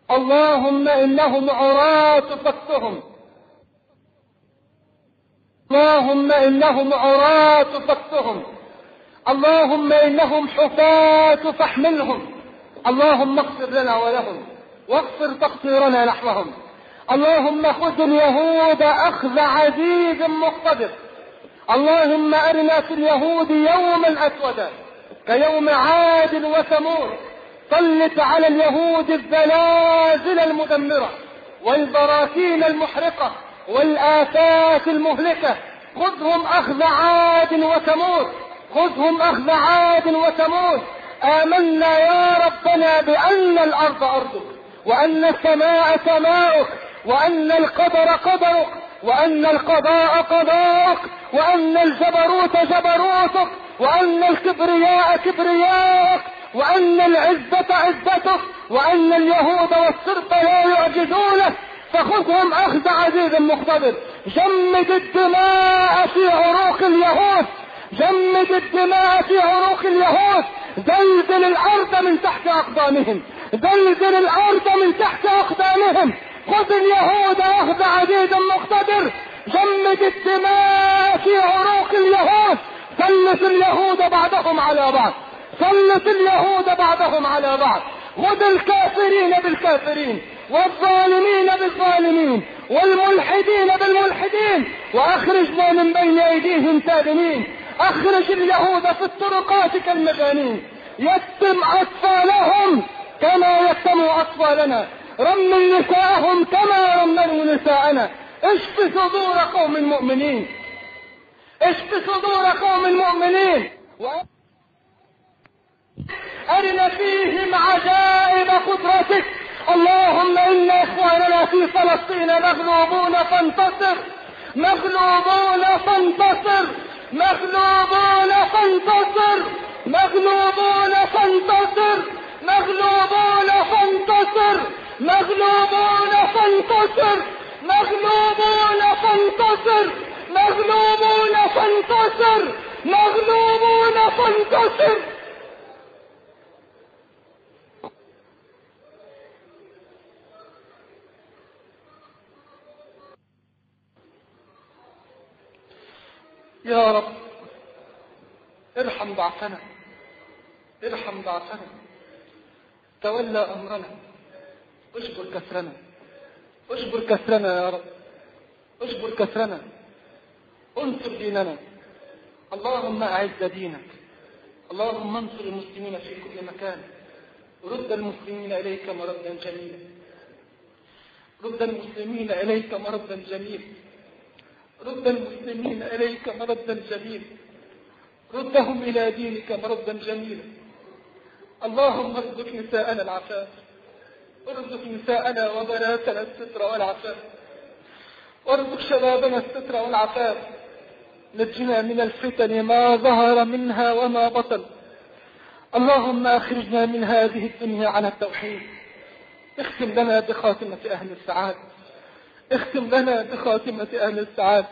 اللهم إنهم عراة فاكسهم، اللهم إنهم عراة فاكسهم، اللهم إنهم حفاة فاحملهم، اللهم اغفر لنا ولهم واغفر تقصيرنا نحوهم. اللهم خذ اليهود أخذ عزيز مقتدر، اللهم أرنا في اليهود يوما أسودا كيوم عاد وثمود، سلط على اليهود الزلازل المدمرة والبراكين المحرقة والآفات المهلكة. خذهم أخذ عاد وثمود، خذهم أخذ عاد وثمود. آمنا يا ربنا بأن الأرض أرضك، وأن السماء سماؤك، وأن القدر قدرك، وأن القضاء قضاءك، وأن الجبروت جبروتك، وأن الكبرياء كبرياءك، وأن العزة عزتك، وأن اليهود والسرب لا يعجزونك. فخذهم أخذ عزيز مقتدر. جمد الدماء في عروق اليهود، جمد الدماء في عروق اليهود. زلزل الأرض من تحت أقدامهم، زلزل الأرض من تحت أقدامهم. خذ اليهود أخذ عزيز مقتدر. جمد الدماء في عروق اليهود. سلط اليهود بعضهم على بعض، سلط اليهود بعضهم على بعض. خذ الكافرين بالكافرين، والظالمين بالظالمين، والملحدين بالملحدين، واخرجنا من بين ايديهم سالمين. اخرج اليهود في الطرقات كالمجانين، يتم اطفالهم كما يتموا اطفالنا، رموا نساءهم كما رموا نساءنا. اشف صدور قوم مؤمنين، اشف صدور قوم مؤمنين، أرنا فيهم عجائب قدرتك. اللهم إن إخواننا في فلسطين مغلوبون فانتصر، مغلوبون فانتصر، مغلوبون فانتصر، مغلوبون فانتصر، مغلوبون فانتصر، مغلوبون فانتصر، مغلوبون فانتصر، مغلوبون فانتصر، مغلوبون فانتصر. يا رب ارحم ضعفنا، ارحم ضعفنا، تولى امرنا، اجبر كسرنا، اجبر كسرنا يا رب، اجبر كسرنا، انصر ديننا. اللهم اعز دينك، اللهم انصر المسلمين في كل مكان، رد المسلمين اليك مردا جميلا، رد المسلمين اليك مردا جميلا، رد المسلمين إليك مردا جميلا، ردهم إلى دينك مردا جميلا. اللهم ارزق نساءنا العفاف، ارزق نساءنا وبناتنا الستر والعفاف، وارزق شبابنا الستر والعفاف. نجنا من الفتن ما ظهر منها وما بطن. اللهم اخرجنا من هذه الدنيا على التوحيد. اختم لنا بخاتمة أهل السعادة، اختم لنا بخاتمة أهل السعادة،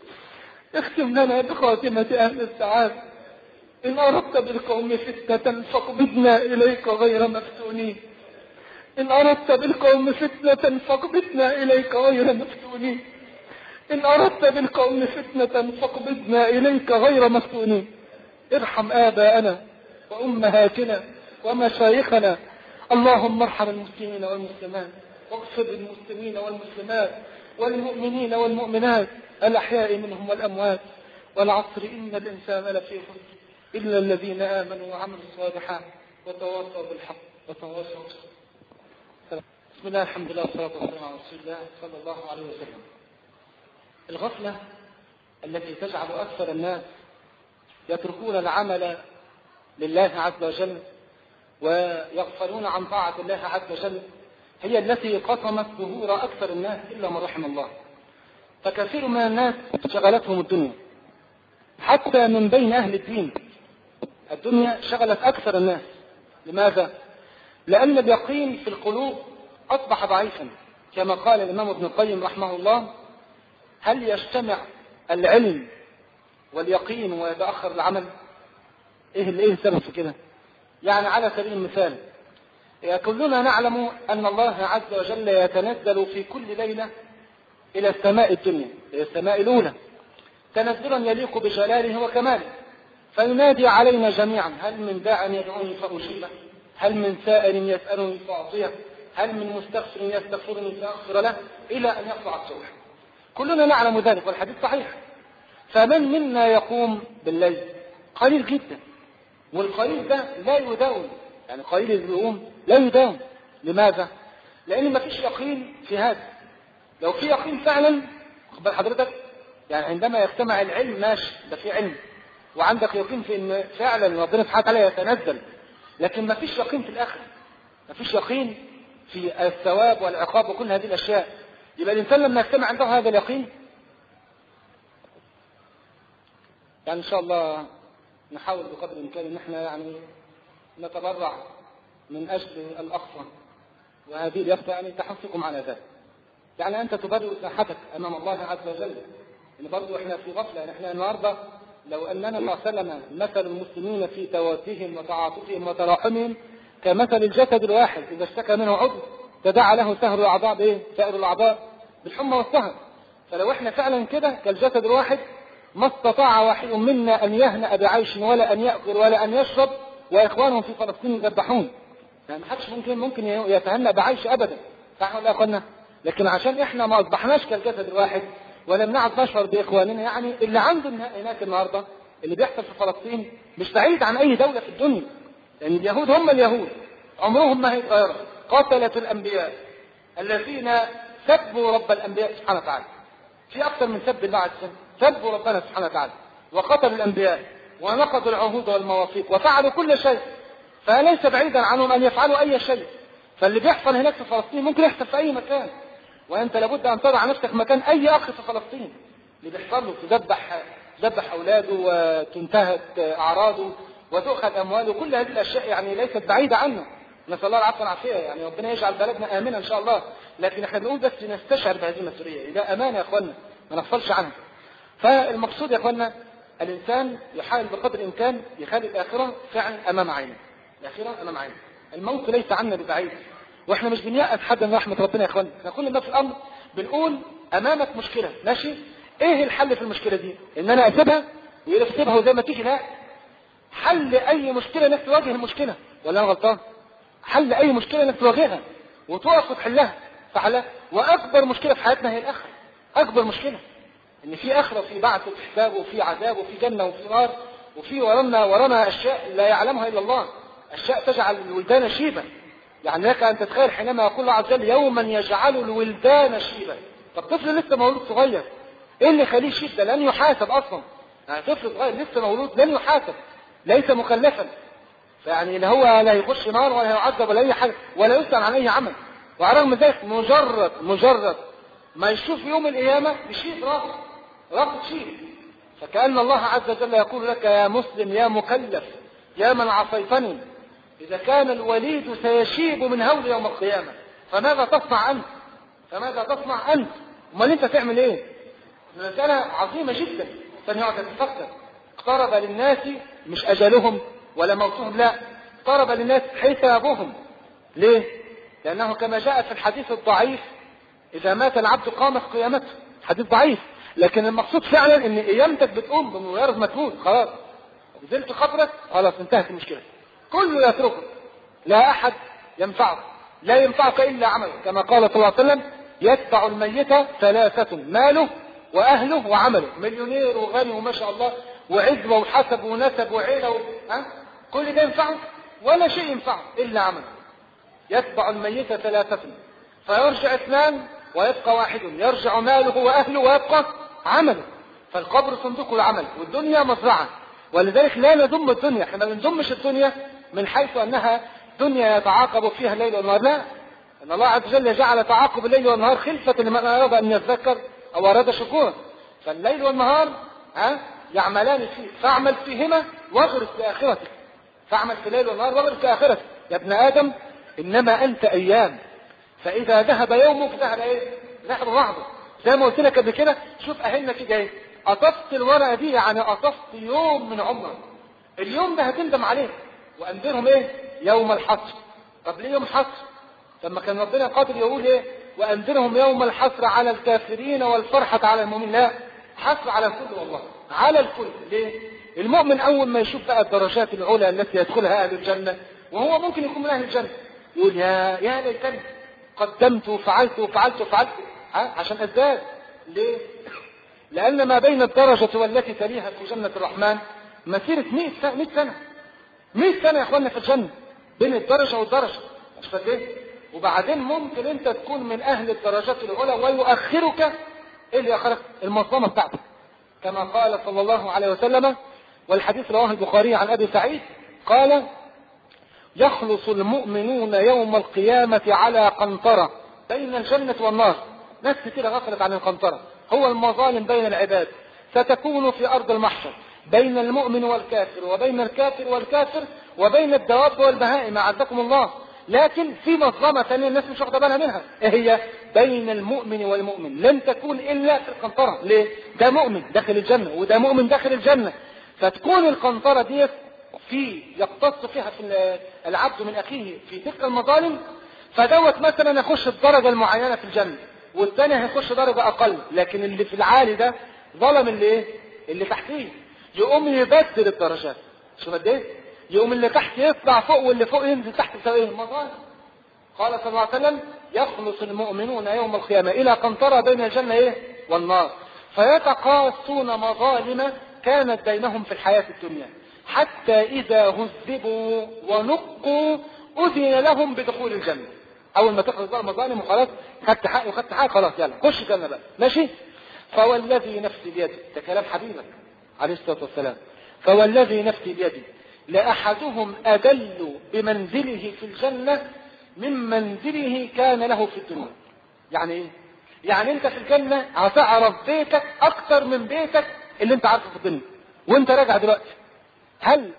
اختم لنا بخاتمة أهل السعادة. إن أردت بالقوم فتنة فاقبضنا إليك غير مفتونين، إن أردت بالقوم فتنة فاقبضنا إليك غير مفتونين، إن أردت بالقوم فتنة فاقبضنا إليك غير مفتونين. ارحم آباءنا وأمهاتنا ومشايخنا. اللهم ارحم المسلمين والمسلمات، واغفر للمسلمين والمسلمات والمؤمنين والمؤمنات الأحياء منهم والأموات. والعصر إن الإنسان لفي خسر إلا الذين آمنوا وعملوا الصالحات وتواصوا بالحق وتواصوا بالصبر. بسم الله، الحمد لله، والصلاة والسلام على رسول الله صلى الله عليه وسلم. الغفلة التي تجعل أكثر الناس يتركون العمل لله عز وجل ويغفلون عن طاعة الله عز وجل هي التي قسمت ظهور أكثر الناس إلا من رحم الله. فكثير من الناس شغلتهم الدنيا، حتى من بين أهل الدين الدنيا شغلت أكثر الناس. لماذا؟ لأن اليقين في القلوب أصبح ضعيفا، كما قال الإمام ابن القيم رحمه الله: هل يجتمع العلم واليقين ويتأخر العمل؟ إيه اللي إيه السبب في كده؟ يعني على سبيل المثال، كلنا نعلم أن الله عز وجل يتنزل في كل ليلة إلى السماء الدنيا، إلى السماء الأولى، تنزلا يليق بجلاله وكماله. فينادي علينا جميعا: هل من داع يدعوني فأجيبه؟ هل من سائل يسألني فأعطيه؟ هل من مستغفر يستغفرني فأغفر له؟ إلى أن يطلع الصبح. كلنا نعلم ذلك والحديث صحيح. فمن منا يقوم بالليل؟ قليل جدا. والقليل ده لا يداوم، يعني قليل اللي يقوم لا يداوم. لماذا؟ لأن ما فيش يقين في هذا. لو في يقين فعلا، خد حضرتك، يعني عندما يجتمع العلم ماشي، ده في علم وعندك يقين في ان فعلا ربنا سبحانه وتعالى يتنزل، لكن ما فيش يقين في الاخره، ما فيش يقين في الثواب والعقاب وكل هذه الاشياء. يبقى الانسان لما يجتمع عنده هذا اليقين، يعني ان شاء الله نحاول بقدر الامكان ان احنا يعني نتبرع من اجل الاقصى، وهذه اليافطه يعني تحثكم على ذلك. يعني انت تبرئ ساحتك امام الله عز وجل. ان برضه احنا في غفله، يعني احنا النهارده لو اننا مثلنا مثل المسلمين في توادهم وتعاطفهم وتراحمهم كمثل الجسد الواحد اذا اشتكى منه عضو تداعى له سائر الاعضاء بايه؟ سائر الاعضاء بالحمى والسهر. فلو احنا فعلا كده كالجسد الواحد ما استطاع واحد منا ان يهنأ بعيش ولا ان يأكل ولا ان يشرب واخوانهم في فلسطين يذبحون. يعني ما حدش ممكن ممكن يتهنأ بعيش ابدا، صح ولا يا اخوانا؟ لكن عشان احنا ما اصبحناش كالجسد الواحد ولم نعد نشعر باخواننا، يعني اللي عنده هناك النهارده اللي بيحصل في فلسطين مش بعيد عن اي دوله في الدنيا. لان يعني اليهود هم اليهود عمرهم ما هيتغيروا، قتلة الانبياء الذين سبوا رب الانبياء سبحانه وتعالى. في اكثر من سب الله عز وجل، سبوا ربنا سبحانه وتعالى وقتلوا الانبياء ونقضوا العهود والمواثيق وفعلوا كل شيء، فليس بعيدا عنهم ان يفعلوا اي شيء. فاللي بيحصل هناك في فلسطين ممكن يحصل في اي مكان، وانت لابد ان تضع نفسك مكان اي اخ في فلسطين اللي بيحصل له، تذبح تذبح اولاده وتنتهك اعراضه وتؤخذ امواله، كل هذه الاشياء يعني ليست بعيده عنه. نسال الله العفو والعافيه، يعني ربنا يجعل بلدنا امنا ان شاء الله. لكن احنا بنقول بس نستشعر بهذه المسؤوليه، ده امانه يا اخوانا ما نغفلش عنها. فالمقصود يا اخوانا الانسان يحاول بقدر الامكان يخلي الاخره فعلا امام عينه، الاخره امام عينه. الموت ليس عنا ببعيد، واحنا مش بنيأس حد من رحمه ربنا يا اخوانا. احنا كل ما في الامر بنقول امامك مشكله، ماشي، ايه الحل في المشكله دي؟ ان انا اسيبها ويسيبها وزي ما تيجي؟ لا، حل اي مشكله انك تواجه المشكله، ولا انا غلطان؟ حل اي مشكله انك تواجهها وتقف وتحلها، صح لا؟ واكبر مشكله في حياتنا هي الاخره. اكبر مشكله ان في اخره وفي بعث وفي حساب وفي عذاب وفي جنه وفي نار، وفي ورانا ورانا اشياء لا يعلمها الا الله، اشياء تجعل الولدان شيبا. يعني لك ان تتخيل حينما يقول الله عز وجل يوما يجعل الولدان شيبا. طب طفل لسه مولود صغير ايه اللي يخليه شيب؟ ده لن يحاسب اصلا، يعني طفل صغير لسه مولود لن يحاسب، ليس مكلفا، فيعني لا هو لا يخش نار ولا يعذب ولا اي حاجه ولا يسأل عن اي عمل. وعلى رغم ذلك مجرد مجرد ما يشوف يوم القيامه يشيب راسه راسه تشيب. فكأن الله عز وجل يقول لك يا مسلم يا مكلف يا من عصيتني، إذا كان الوليد سيشيب من هول يوم القيامة فماذا تصنع أنت؟ فماذا تصنع أنت؟ امال أنت تعمل إيه؟ مسألة عظيمة جدا. فنقعد تفكر. اقترب للناس مش أجلهم ولا موتهم، لا، اقترب للناس حسابهم. ليه؟ لأنه كما جاء في الحديث الضعيف إذا مات العبد قامت قيامته، حديث ضعيف، لكن المقصود فعلا ان قيامتك بتقوم بمجرد ما تموت. خلاص نزلت قبرك، خلاص انتهت المشكله، كله يتركك، لا احد ينفعك، لا ينفعك الا عملك، كما قال صلى الله عليه وسلم يتبع الميت ثلاثه ماله واهله وعمله. مليونير وغني وما شاء الله وعزوه وحسب ونسب وعيله و... ها؟ كل ده ينفعك؟ ولا شيء ينفعك الا عملك. يتبع الميت ثلاثه فيرجع اثنان ويبقى واحد، يرجع ماله واهله ويبقى عمله. فالقبر صندوق العمل والدنيا مزرعه، ولذلك لا نذم الدنيا. احنا ما بنذمش الدنيا من حيث انها دنيا يتعاقب فيها الليل والنهار، لا، ان الله عز وجل جعل تعاقب الليل والنهار خلفه لمن اراد ان يذكر او اراد شكورا. فالليل والنهار ها يعملان فيه، فاعمل فيهما واغرس لاخرتك. فاعمل في الليل والنهار واغرس لاخرتك. يا ابن ادم انما انت ايام، فاذا ذهب يومك ذهب ايه؟ ذهب بعضه. زي ما قلت لك قبل كده، شوف اهلنا كده ايه؟ قطفت الورقه دي يعني قطفت يوم من عمرك. اليوم ده هتندم عليه. وانذرهم ايه؟ يوم الحصر. طب ليه يوم الحصر؟ لما كان ربنا قادر يقول ايه؟ وانذرهم يوم الحصر على الكافرين والفرحه على المؤمنين. لا، حصر على الكل والله، على الكل. ليه؟ المؤمن اول ما يشوف بقى الدرجات العلى التي يدخلها اهل الجنه، وهو ممكن يكون من اهل الجنه، يقول يا يا ليتني قدمت وفعلت وفعلت وفعلت عشان ازداد. ليه؟ لان ما بين الدرجه والتي تليها في جنه الرحمن مسيره مئة سنه. مئة سنه يا اخوانا في الجنه بين الدرجه والدرجه، مش فاكر ايه؟ وبعدين ممكن انت تكون من اهل الدرجات العلى ويؤخرك ايه اللي يؤخرك؟ المظلمه بتاعتك، كما قال صلى الله عليه وسلم، والحديث رواه البخاري عن ابي سعيد قال: يخلص المؤمنون يوم القيامة على قنطرة بين الجنة والنار. ناس كثيرة غفلت عن القنطرة، هو المظالم بين العباد، ستكون في أرض المحشر بين المؤمن والكافر، وبين الكافر والكافر، وبين الدواب والبهائم أعزكم الله. لكن في مظلمة ثانية الناس مش واخدة بالها منها، ايه هي؟ بين المؤمن والمؤمن، لن تكون إلا في القنطرة. ليه؟ ده مؤمن داخل الجنة وده مؤمن داخل الجنة، فتكون القنطرة دي في يقتص فيها في العبد من أخيه في تلك المظالم، فدوت مثلا يخش الدرجة المعينة في الجنة، والثاني هيخش درجة أقل، لكن اللي في العالي ده ظلم اللي ايه؟ اللي تحتيه، يقوم يبدل الدرجات. شوف قد ايه؟ يقوم اللي تحت يطلع فوق واللي فوق ينزل تحت يساوي المظالم. قال صلى الله عليه وسلم: يخلص المؤمنون يوم القيامة إلى قنطرة بين الجنة ايه؟ والنار، فيتقاصون مظالم كانت بينهم في الحياة الدنيا، حتى إذا هذبوا ونقوا أذن لهم بدخول الجنة. أول ما تخلص بقى المظالم وخلاص خدت حقي وخدت حقي خلاص يلا خش الجنة بقى، ماشي؟ فوالذي نفسي بيدي، ده كلام حبيبك عليه الصلاة والسلام، فوالذي نفسي بيدي لأحدهم أدل بمنزله في الجنة من منزله كان له في الدنيا. يعني ايه؟ يعني انت في الجنة هتعرف بيتك اكتر من بيتك اللي انت عارفه في الدنيا وانت راجع دلوقتي. هل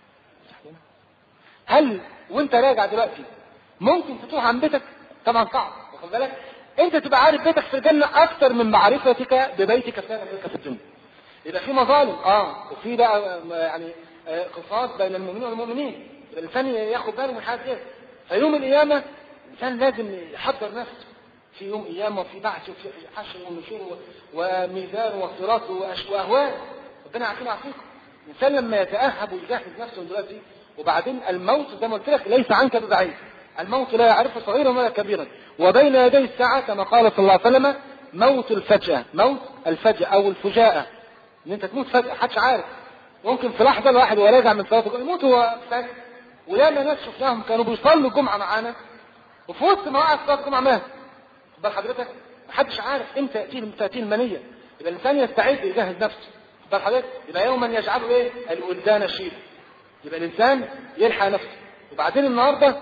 هل وانت راجع دلوقتي ممكن تتوه عن بيتك؟ طبعا صعب، واخد بالك؟ انت تبقى عارف بيتك في الجنة اكتر من معرفتك ببيتك في الدنيا. يبقى في مظالم اه وفي بقى يعني قصاص بين المؤمنين والمؤمنين، الانسان ياخد باله من حاجه كده. فيوم القيامه الانسان لازم يحضر نفسه في يوم قيامه وفي بعث وفي حشر ونشور وميزان وصراط واهوال، ربنا يعافينا ويعافيكم. الانسان لما يتاهب ويجهز نفسه من دلوقتي، وبعدين الموت زي ما قلت لك ليس عنك ببعيد، الموت لا يعرفه صغيرا ولا كبيرا، وبين يدي الساعه كما قال صلى الله عليه وسلم: موت الفجأة، موت الفجأة او الفجاءة، ان انت تموت فجأة محدش عارف، ممكن في لحظة الواحد وهو راجع من صلاته يموت هو فجأة. وياما ناس شفناهم كانوا بيصلوا الجمعة معانا وفي وسط ما وقع صلاة الجمعة مات. بل حضرتك محدش عارف امتى تأتيه تأتيه المنية، يبقى الإنسان يستعد يجهز نفسه. بل حضرتك يبقى يوما يجعله ايه؟ الولدان شيبا، يبقى الإنسان يلحق نفسه. وبعدين النهارده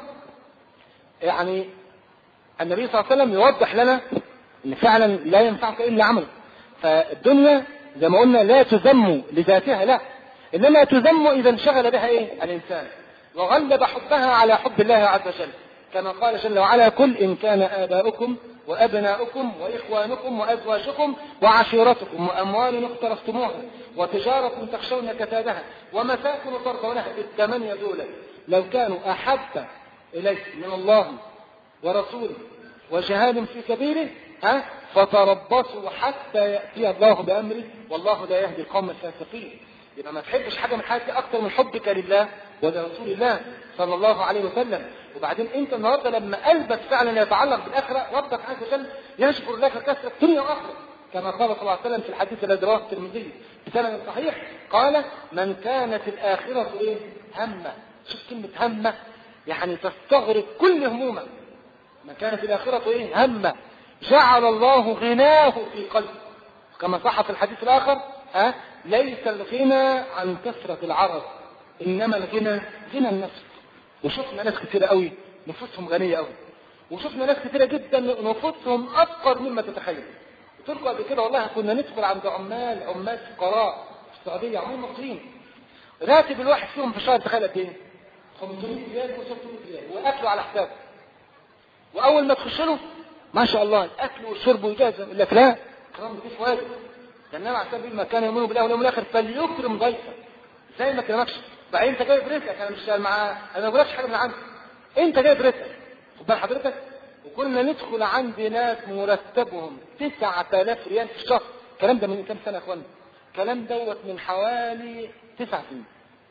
يعني النبي صلى الله عليه وسلم يوضح لنا ان فعلا لا ينفعك الا عمل. فالدنيا زي ما قلنا لا تذم لذاتها، لا، انما تذم اذا انشغل بها ايه؟ الانسان، وغلب حبها على حب الله عز وجل، كما قال جل وعلا: قل ان كان اباؤكم وابناؤكم واخوانكم وازواجكم وعشيرتكم واموال اقترفتموها وتجاره تخشون كسادها ومساكن ترضونها، الثمانيه دول لو كانوا احب اليكم من الله ورسوله وجهاد في سبيله ها فتربصوا حتى يأتي الله بأمره والله لا يهدي القوم الفاسقين. يبقى ما تحبش حاجة من حياتك أكثر من حبك لله ولرسول الله صلى الله عليه وسلم. وبعدين أنت النهاردة لما قلبك فعلا يتعلق بالآخرة، ربك عز وجل يشكر لك كثرة دنيا وآخرة، كما قال صلى الله عليه وسلم في الحديث الذي رواه الترمذي بسند صحيح، قال: من كانت الآخرة إيه؟ همه. شوف كلمة همه، يعني تستغرق كل همومك. من كانت الآخرة إيه؟ همه جعل الله غناه في قلبه، كما صح في الحديث الآخر: ها ليس الغنى عن كثرة العرض إنما الغنى غنى النفس. وشفنا ناس كثيرة قوي نفوسهم غنية قوي، وشفنا ناس كثيرة جدا نفوسهم أفقر مما تتخيل. قلت لكم قبل كده والله كنا ندخل عند عمال عمال فقراء في السعودية، عمال مصريين، راتب الواحد فيهم في الشهر تخيل قد إيه؟ خمسمائة ريال وستمائة ريال، وأكله على حسابه. وأول ما تخش له ما شاء الله الاكل والشرب وجاهزه، يقول لك لا كرام ضيف واجب، كان النبي عليه الصلاه والسلام كان يؤمن بالله واليوم الاخر فليكرم ضيفه، زي ما كرمكش. بعدين انت جايب رزقك، انا مش مع انا ما بقولكش حاجه من عندي، انت جايب رزقك، خد بال حضرتك. وكنا ندخل عند ناس مرتبهم تسعة آلاف ريال في الشهر الكلام ده من كام سنة يا اخوانا؟ الكلام دوت من حوالي تسع سنين.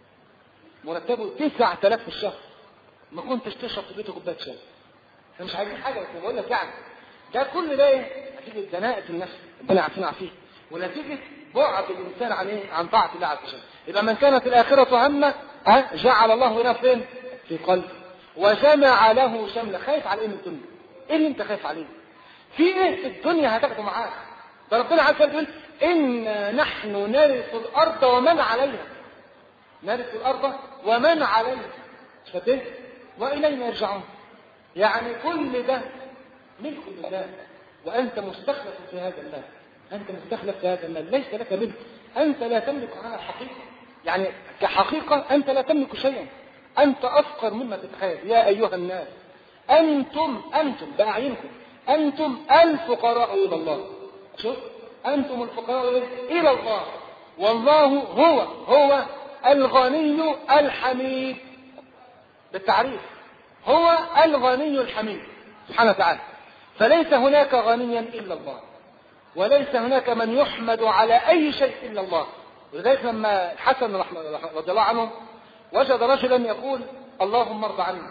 مرتبه تسعة آلاف في الشهر. ما كنتش تشرب في بيته كوبايه شاي. احنا مش عايزين حاجه، بس بقول لك يعني ده كل ده ايه؟ نتيجه دناءة النفس، ربنا يعافينا ويعافيه، ونتيجه بعد الانسان عن ايه؟ عن طاعه الله عز وجل. يبقى من كانت الاخره همه ها جعل الله له فين؟ في قلبه، وجمع له شمله. خايف على ايه من الدنيا؟ ايه اللي انت خايف عليه؟ في ايه في الدنيا هتاخده معاك؟ ده ربنا عز وجل يقول إنا نحن نرث الأرض ومن عليها. نرث الأرض ومن عليها. فده وإلينا يرجعون. يعني كل ده ملك لله، وأنت مستخلف في هذا المال. أنت مستخلف في هذا المال، ليس لك ملك. أنت لا تملك على الحقيقة، يعني كحقيقة أنت لا تملك شيئا. أنت أفقر مما تتخيل. يا أيها الناس أنتم أنتم بأعينكم أنتم الفقراء إلى الله. شوف، أنتم الفقراء إلى الله، والله هو هو الغني الحميد. بالتعريف هو الغني الحميد سبحانه وتعالى. فليس هناك غنيا إلا الله، وليس هناك من يحمد على أي شيء إلا الله. ولذلك لما الحسن رضي الله عنه وجد رجلا يقول اللهم ارض عني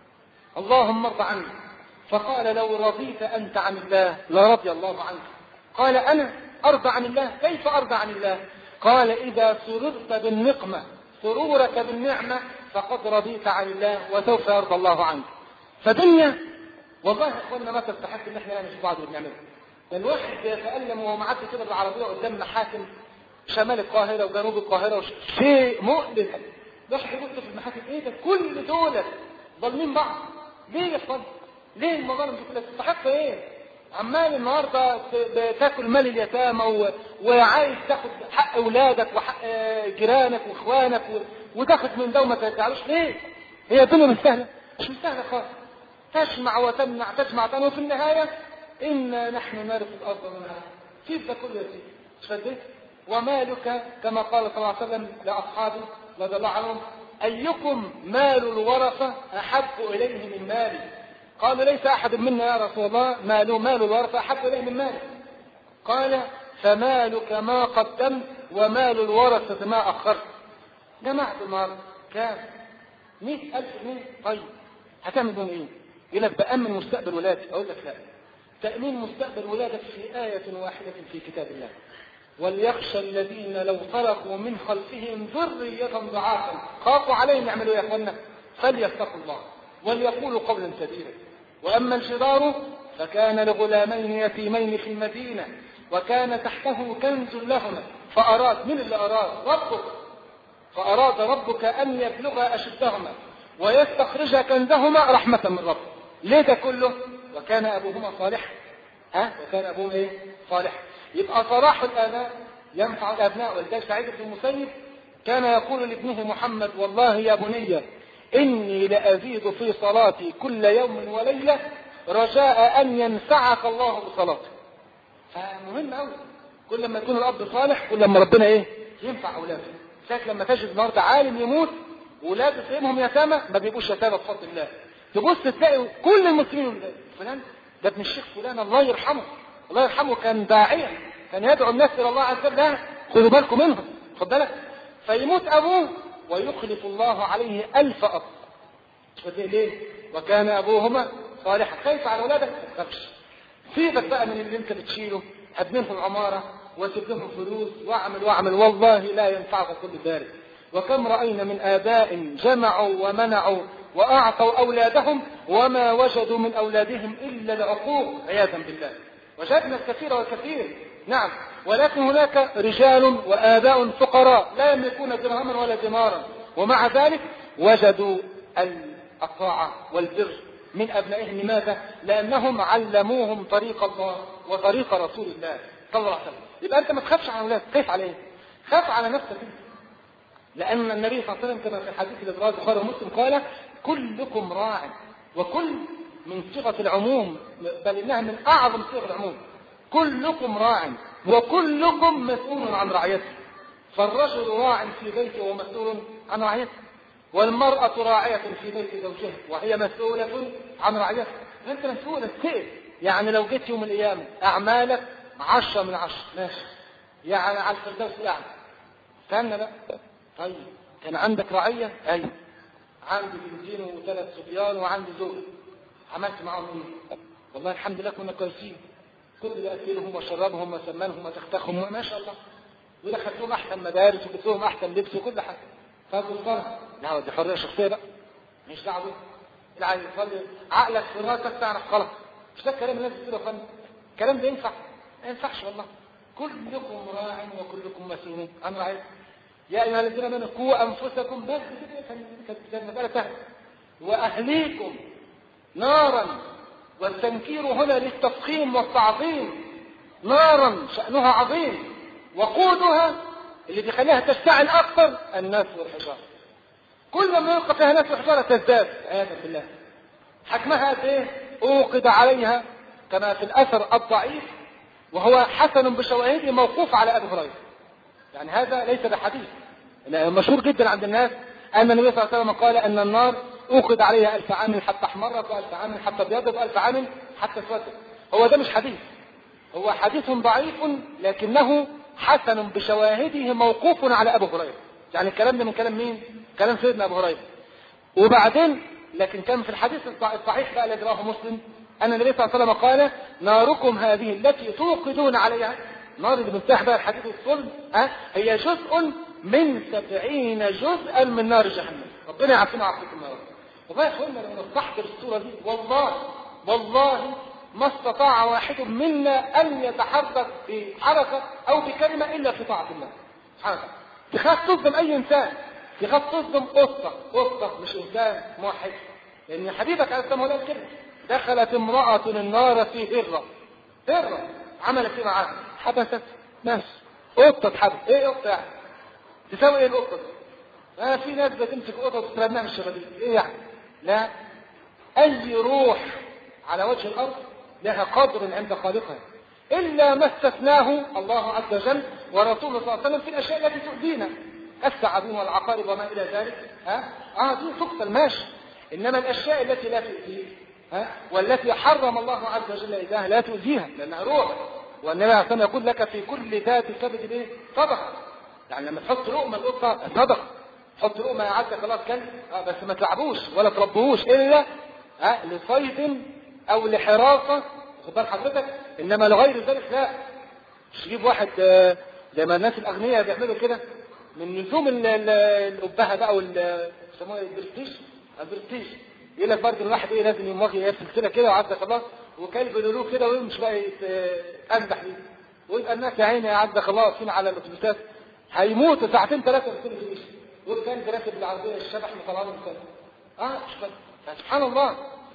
اللهم ارض عني، فقال لو رضيت أنت عن الله لرضي الله عنك. قال أنا أرضى عن الله؟ كيف أرضى عن الله؟ قال إذا سررت بالنقمة سرورك بالنعمة فقد رضيت عن الله وسوف يرضى الله عنك. فدنيا والله يا اخوانا ما تستحق ان احنا نعمل في بعض اللي بنعمله. الواحد يتألم وهو معدي كده بالعربية قدام محاكم شمال القاهرة وجنوب القاهرة، شيء مؤلم. الواحد يبص في المحاكم، ايه ده كل دول ظالمين بعض؟ ليه يا اخوانا؟ ليه المظالم دي كلها تستحق ايه؟ عمال النهارده تاكل مال اليتامى و... وعايز تاخد حق اولادك وحق جيرانك واخوانك و... وتاخد من ده وما ترجعلوش. ليه؟ هي الدنيا مش سهله، مش سهله خالص. تجمع وتمنع تجمع تمنع، وفي النهايه انا نحن نرث الارض ومن عليها. كيف ده كله يا سيدي؟ فديت ومالك كما قال صلى الله عليه وسلم لاصحابه رضي الله عنهم ايكم مال الورثه احب اليه من مالي؟ قالوا ليس احد منا يا رسول الله ماله مال الورثه احب اليه من مالي. قال فمالك ما قدمت ومال الورثه ما اخرت. جمعت النهارده كام؟ مئة ألف جنيه. طيب هتعمل بهم ايه؟ يقول لك بأمن مستقبل ولادي. اقول لك لا، تأمين مستقبل ولادك في آية واحدة في كتاب الله. وليخشى الذين لو تركوا من خلفهم ذرية ضعافا خافوا عليهم يعملوا يا اخوانا فليتقوا الله وليقولوا قولا سديدا. واما الجدار فكان لغلامين يتيمين في المدينة وكان تحته كنز لهما فأراد، من اللي أراد؟ ربك. فأراد ربك أن يبلغ أشدهما ويستخرج كنزهما رحمة من ربك. ليه ده كله؟ وكان أبوهما صالحا. ها؟ وكان أبوهما إيه؟ صالحا. يبقى صلاح الآباء ينفع الأبناء. ولذلك سعيد بن المسيب كان يقول لابنه محمد والله يا بني إني لأزيد في صلاتي كل يوم وليلة رجاء أن ينفعك الله بصلاتك. فمهم أوي كل ما يكون الأب صالح كل ما ربنا إيه؟ ينفع أولاده. لذلك لما تجد النهارده عالم يموت وولاده تلاقيهم يتامى ما بيبقوش يتامى بفضل الله. تبص تلاقي كل المسلمين فلان ده ابن الشيخ فلان الله يرحمه الله يرحمه كان داعيا كان يدعو الناس الى الله عز وجل. خدوا بالكم منهم، خد بالك. فيموت ابوه ويخلف الله عليه الف اب. ليه؟ وكان ابوهما صالحا. خايف على اولادك ما تخافش، سيبك بقى من اللي انت بتشيله، هات لهم عماره وسيب لهم فلوس واعمل واعمل والله لا ينفعك كل ذلك. وكم راينا من اباء جمعوا ومنعوا واعطوا اولادهم وما وجدوا من اولادهم الا العقوق عياذا بالله. وجدنا الكثير والكثير نعم. ولكن هناك رجال وآباء فقراء لا يملكون درهما ولا دينارا ومع ذلك وجدوا الطاعة والبر من أبنائهم. لماذا؟ لأنهم علموهم طريق الله وطريق رسول الله صلى الله عليه وسلم. يبقى أنت ما تخافش على أولادك. خاف على إيه؟ خاف على نفسك. لأن النبي صلى الله عليه وسلم كما في الحديث الذي رواه البخاري ومسلم قال كلكم راع. وكل من صيغة العموم بل إنها من أعظم صيغ العموم. كلكم راع وكلكم مسؤول عن رعيته. فالرجل راع في بيته ومسؤول عن رعيته، والمرأة راعية في بيت زوجها وهي مسؤولة عن رعيته. أنت مسؤول السئل. يعني لو جيت يوم القيامة أعمالك عشرة من عشرة ماشي، يعني على الفردوس الأعلى. استنى بقى. طيب كان عندك رعية؟ أيوة. عندي بنتين وثلاث صبيان وعندي زوجة. عملت معاهم ايه؟ والله الحمد لله كنا كويسين. كنت بأكلهم وشربهم وسمنهم وتختخهم ما شاء الله. ودخلت لهم أحسن مدارس وجبت لهم أحسن لبس وكل حاجة. فقلت فرح. لا دي حرية شخصية بقى. مش دعوة بيه. العيل يصلي عقلك في راسك تعرف غلط. مش ده الكلام اللي الناس بتقوله يا فندم. الكلام ده ينفع؟ ما ينفعش والله. كلكم راع وكلكم مسؤول عن رعيته. يا ايها الذين امنوا قوا انفسكم بس كده المساله سهله. واهليكم نارا، والتنكير هنا للتفخيم والتعظيم. نارا شأنها عظيم، وقودها اللي بيخليها تشتعل اكثر الناس والحجاره. كل ما يلقى فيها ناس والحجاره تزداد عياذا بالله. حكمها قد ايه؟ اوقد عليها كما في الاثر الضعيف وهو حسن بشواهده موقوف على ابي هريره. يعني هذا ليس بحديث، مشهور جدا عند الناس ان النبي صلى الله عليه وسلم قال ان النار اوقد عليها الف عام حتى احمرت والف عام حتى ابيضت والف عام حتى اسودت. هو ده مش حديث، هو حديث ضعيف لكنه حسن بشواهده موقوف على ابي هريره. يعني الكلام ده من كلام مين؟ كلام سيدنا ابو هريره. وبعدين لكن كان في الحديث الصحيح بقى الذي رواه مسلم ان النبي صلى الله عليه وسلم قال ناركم هذه التي توقدون عليها، نار اللي بنفتح بقى الحديث الصلب، ها هي جزء من سبعين جزءا من نار جهنم. ربنا يعافينا ويعافيكم يا رب. والله يا اخوانا لما نستحضر الصوره دي والله والله ما استطاع واحد منا ان يتحرك بحركه او بكلمه الا في طاعه الله سبحانه وتعالى. تخاف تصدم اي انسان، تخاف تصدم قطه، قطه مش انسان موحد. لان حبيبك عليه السلام هو كده، دخلت امراه النار في هره، هره عملت ايه معاها؟ حبست ناس. قطه اتحبس. ايه قطه يعني؟ تساوي ايه القطه دي؟ آه في ناس بتمسك قطه وتترميها من الشبابيك. ايه يعني؟ لا، اي روح على وجه الارض لها قدر عند خالقها الا ما استثناه الله عز وجل ورسوله صلى الله عليه وسلم في الاشياء التي تؤذينا الثعابين والعقارب وما الى ذلك. ها اه دي تقتل ماشي، انما الاشياء التي لا تؤذيها ها والتي حرم الله عز وجل ايذاها لا تؤذيها لانها روح. والنبي عليه الصلاه والسلام يقول لك في كل ذات كبد ايه؟ صدقه. يعني لما تحط لقمه القطه صدقه، تحط لقمه يا عبد خلاص كلب آه بس ما تلعبوش ولا تربوش الا ها لصيد او لحراسه، خد بال حضرتك، انما لغير ذلك لا. مش تجيب واحد آه زي ما الناس الاغنياء بيعملوا كده من لزوم الابهه بقى وال يسموها البرستيج، البرستيج يقول لك برضه الواحد ايه لازم يمواجه ايه سلسله كده وعدى خلاص وكلب له كده ويمشي بقى يتأنبح بيه. ويبقى الناس يا عيني عدى خلاص واقفين على الاتوبيسات هيموتوا ساعتين ثلاثه في الاتوبيس والكلب راكب بالعربيه الشبح مطلعين الكلب. اه سبحان الله.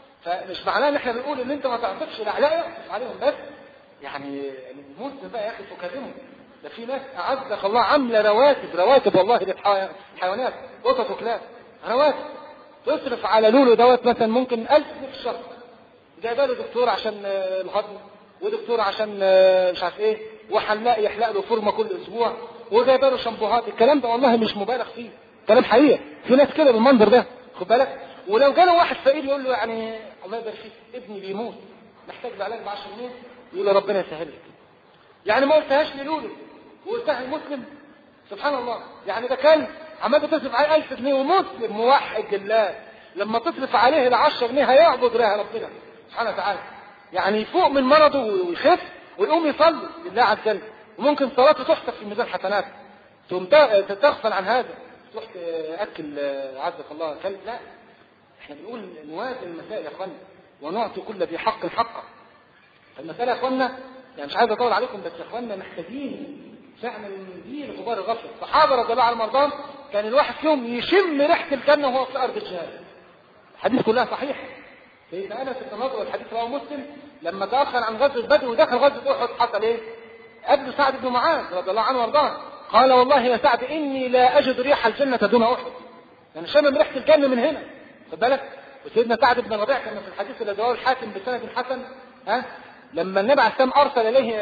فمش معناه ان احنا بنقول ان انت ما تعطفش لا لا يعطف عليهم بس يعني المسلم بقى يا اخي تكلمه. ده في ناس اعزك الله عامله رواتب رواتب والله للحيوانات قطط وكلاب رواتب تصرف على لولو دوت مثلا ممكن ألف جنيه في الشهر. جايبه له دكتور عشان الهضم ودكتور عشان مش عارف ايه وحلاق يحلق له فورمه كل اسبوع وجايبه له شامبوهات. الكلام ده والله مش مبالغ فيه، كلام حقيقي. في ناس كده بالمنظر ده خد بالك. ولو جاله واحد فقير يقول له يعني الله يبارك فيك ابني بيموت محتاج علاج ب عشرة جنيه يقول له ربنا يسهل لك. يعني ما قلتهاش للولو وقلتها المسلم. سبحان الله. يعني ده كان عمال تصرف عليه ألف جنيه ومسلم موحد لله لما تصرف عليه ال عشرة جنيه هيعبد لها ربنا سبحانه وتعالى. يعني يفوق من مرضه ويخف ويقوم يصلي لله عز وجل وممكن صلاته تحسب في ميزان حسنات. تقوم تغفل عن هذا تروح تاكل عزك الله كلب. لا، احنا بنقول نوازن المسائل يا اخوانا ونعطي كل ذي حق حقه. المساله يا اخوانا يعني مش عايز اطول عليكم بس يا اخوانا محتاجين فعلا نزيل غبار الغفله. الصحابه رضي الله عنهم وارضاهم كان الواحد فيهم يشم ريحه الجنه وهو في ارض الجهاد. الحديث كلها صحيح. سيدنا انس بن نضر والحديث رواه مسلم لما تاخر عن غزوه بدر ودخل غزوه احد حصل ايه؟ قبل سعد بن معاذ رضي الله عنه وارضاه قال والله يا سعد اني لا اجد ريح الجنه دون احد. يعني شمم ريحه الجنه من هنا خد بالك. وسيدنا سعد بن ربيع كان في الحديث الذي رواه الحاكم بسند حسن ها لما النبي عليه السلام ارسل اليه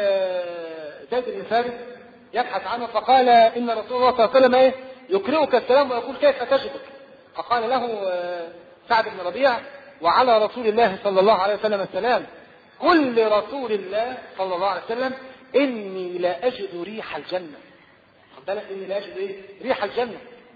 زيد بن ثابت يبحث عنه فقال ان رسول الله صلى الله عليه وسلم ايه يقرئك السلام ويقول كيف تجدك؟ فقال له سعد بن ربيع وعلى رسول الله صلى الله عليه وسلم السلام. كل رسول الله صلى الله عليه وسلم اني لا اجد ريح الجنة. خد بالك، اني لا اجد ايه؟ ريح الجنة.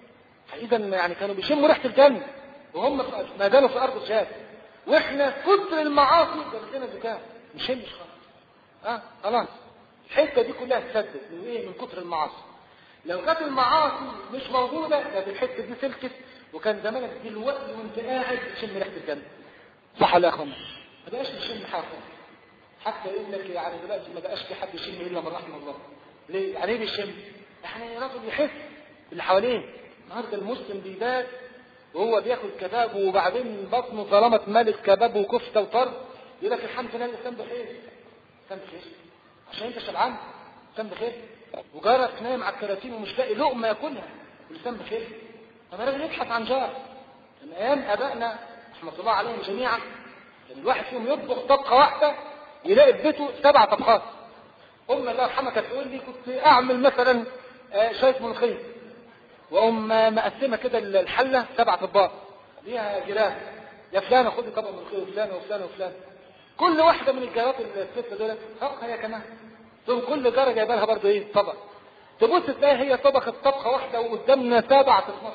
فاذا يعني كانوا بيشموا ريحة الجنة وهم ما زالوا في ارض الجهاد، واحنا كتر المعاصي جابت لنا زكاة مش مش خالص. اه خلاص الحته دي كلها اتسدت من ايه؟ من كتر المعاصي. لو كانت المعاصي مش موجوده كانت الحته دي سلكت، وكان زمانك دلوقتي وانت قاعد تشم ريحه الجنه. صح ولا يا اخوانا؟ ما بقاش تشم حاجه، حتى يقول لك يعني دلوقتي ما بقاش في حد يشم الا من رحم الله. ليه؟ يعني ايه بيشم؟ يعني راجل يحس اللي حواليه. النهارده المسلم بيبات وهو بياكل كباب وبعدين بطنه ظلمت ملك كباب وكفته وطرب، يقول لك الحمد لله الانسان بخير. الانسان بخير عشان انت شبعان، الانسان بخير. وجارك نايم على الكراتين ومش لاقي لقمه ياكلها، الانسان بخير. طب الراجل يبحث عن جار. من ايام ابائنا رحمه الله عليهم جميعا كان الواحد فيهم يطبخ طبخه واحده يلاقي في بيته سبع طبخات. امي الله يرحمها كانت تقول لي كنت اعمل مثلا شويه ملوخيه واقوم مقسمه كده الحله سبع اطباق ليها جيران، يا فلانه خدي طبق ملوخيه وفلانه وفلانه وفلانه. كل واحده من الجارات السته دول طبخه هي كمان، ثم كل جاره جايبه لها برضه ايه؟ طبق. تبص تلاقي هي طبخت طبخه واحده وقدامنا سبع تصنيف.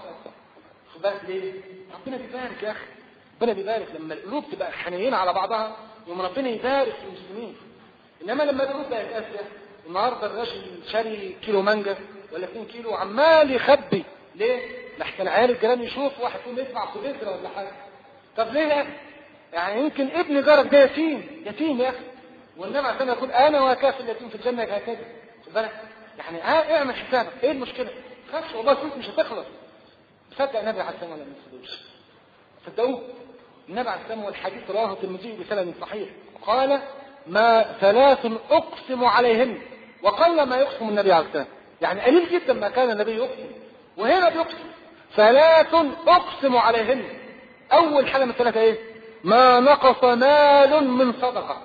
خد بالك ليه؟ ربنا بيبارك يا اخي، ربنا بيبارك لما القلوب تبقى حنينه على بعضها يوم ربنا يبارك في المسلمين. انما لما القلوب بقت قاسيه، النهارده الراجل شاري كيلو مانجا ولا اتنين كيلو عمال يخبي. ليه؟ لحسن عيال الجيران يشوف واحد فيهم يدفع في بذره ولا حاجه. طب ليه يا اخي؟ يعني يمكن ابن جارك ده يتيم، يتيم يا اخي. والنبي عشان يقول انا وكافل اليتيم في الجنه هكذا. خد بالك؟ يعني اه اعمل حسابك، ايه المشكله؟ ما تخافش والله الفلوس مش هتخلص. صدق النبي عليه السلام ولا ما تصدقوش؟ صدقوه؟ النبي عليه السلام والحديث رواه الترمذي بسند صحيح قال: ما ثلاث اقسم عليهن، وقل ما يقسم النبي عليه السلام. يعني قليل جدا ما كان النبي يقسم، وهنا بيقسم ثلاث اقسم عليهن. اول حاجه من الثلاثه ايه؟ ما نقص مال من صدقه.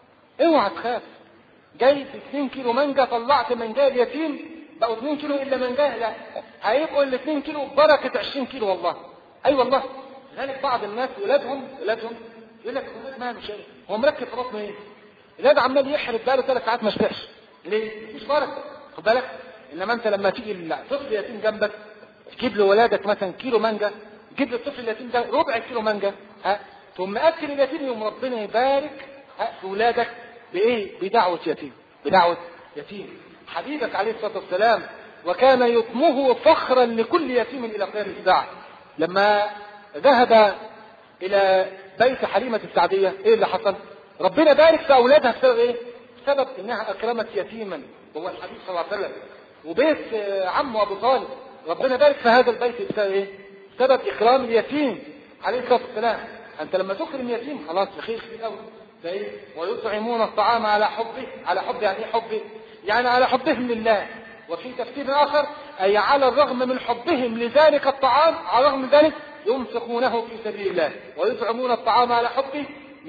اوعى تخاف. جايب اتنين كيلو مانجا طلعت منجاه اليتيم بقوا اتنين كيلو الا منجاه، لا هيبقوا ال اتنين كيلو بركه عشرين كيلو والله. اي أيوة والله. لذلك بعض الناس ولادهم ولادهم يقول لك هو ماله شيء، هو مركب في بطنه ايه؟ الواد عمال يحرق بقاله ثلاث ساعات ما شبعش. ليه؟ مش بركه. خد بالك؟ انما انت لما تيجي الطفل يتيم جنبك تجيب لولادك مثلا كيلو مانجا، تجيب للطفل اليتيم ده ربع كيلو مانجا، ها ثم مأكل اليتيم يوم ربنا يبارك في ولادك بايه؟ بدعوه يتيم، بدعوه يتيم. حبيبك عليه الصلاه والسلام وكان يطمه فخرا لكل يتيم الى قيام الساعه. لما ذهب الى بيت حليمه السعديه ايه اللي حصل؟ ربنا بارك في اولادها بسبب ايه؟ بسبب انها اكرمت يتيما وهو الحبيب صلى الله عليه وسلم. وبيت عمه ابو طالب ربنا بارك في هذا البيت بسبب ايه؟ بسبب اكرام اليتيم عليه الصلاه والسلام. انت لما تكرم يتيم خلاص بخير في الاول. فايه؟ ويطعمون الطعام على حبه، على حب يعني ايه حبه؟ يعني على حبهم لله. وفي تفسير اخر اي على الرغم من حبهم لذلك الطعام، على الرغم من ذلك ينفقونه في سبيل الله. ويطعمون الطعام على حبه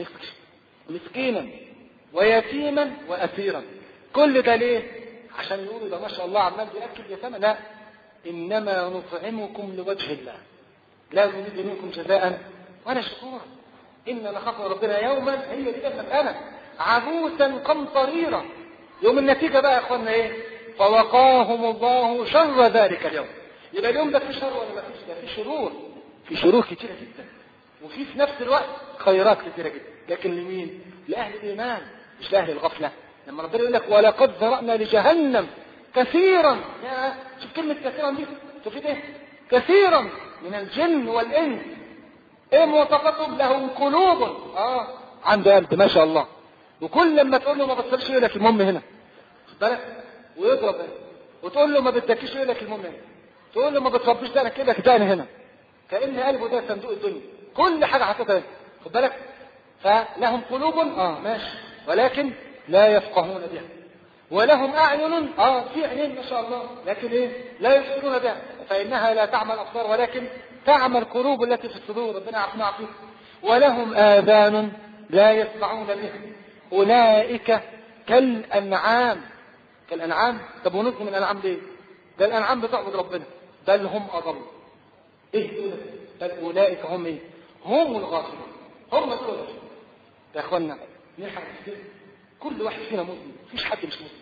مسكينا ويتيما واسيرا. كل ده ليه؟ عشان يقولوا ده ما شاء الله عمال بياكل يتامى. لا، انما نطعمكم لوجه الله لا نريد منكم جزاء ولا شكورا إن نخاف ربنا يوما، هي دي المسألة، عبوسا قمطريرا. يوم النتيجة بقى يا اخوانا ايه؟ فوقاهم الله شر ذلك اليوم. يبقى اليوم ده في شر ولا ما فيش؟ ده في شرور، في شرور كتيرة جدا، وفي في نفس الوقت خيرات كتيرة جدا. لكن لمين؟ لأهل الإيمان مش لأهل الغفلة. لما ربنا يقول لك ولقد ذرأنا لجهنم كثيرا، يا شوف كلمة كثيرا دي، شوف ايه؟ كثيرا من الجن والإنس. ايه مواصفاتهم؟ لهم قلوب اه عنده قلب ما شاء الله، وكل لما تقول له ما بتصلش يقول لك المهم هنا، خد بالك، ويضرب هنا. وتقول له ما بتذاكرش يقول لك المهم هنا. تقول له ما بتربيش ده انا كده لك دقن هنا، كأن قلبه ده صندوق الدنيا، كل حاجه حاططها هنا، خد بالك. فلهم قلوب اه ماشي ولكن لا يفقهون بها، ولهم اعين اه في عينين ما شاء الله لكن ايه؟ لا يبصرون بها، فانها لا تعمى الابصار ولكن تعمى القلوب التي في الصدور. ربنا يعافينا ويعافيكم. ولهم آذان لا يسمعون بها أولئك كالأنعام. كالأنعام. طب ونظم من الأنعام ليه؟ ده الأنعام بتعبد ربنا، بل هم أضل. إيه دول؟ بل أولئك هم إيه؟ هم الغافلون، هم دول. يا إخوانا نلحق كل واحد فينا مسلم، مفيش حد مش مسلم.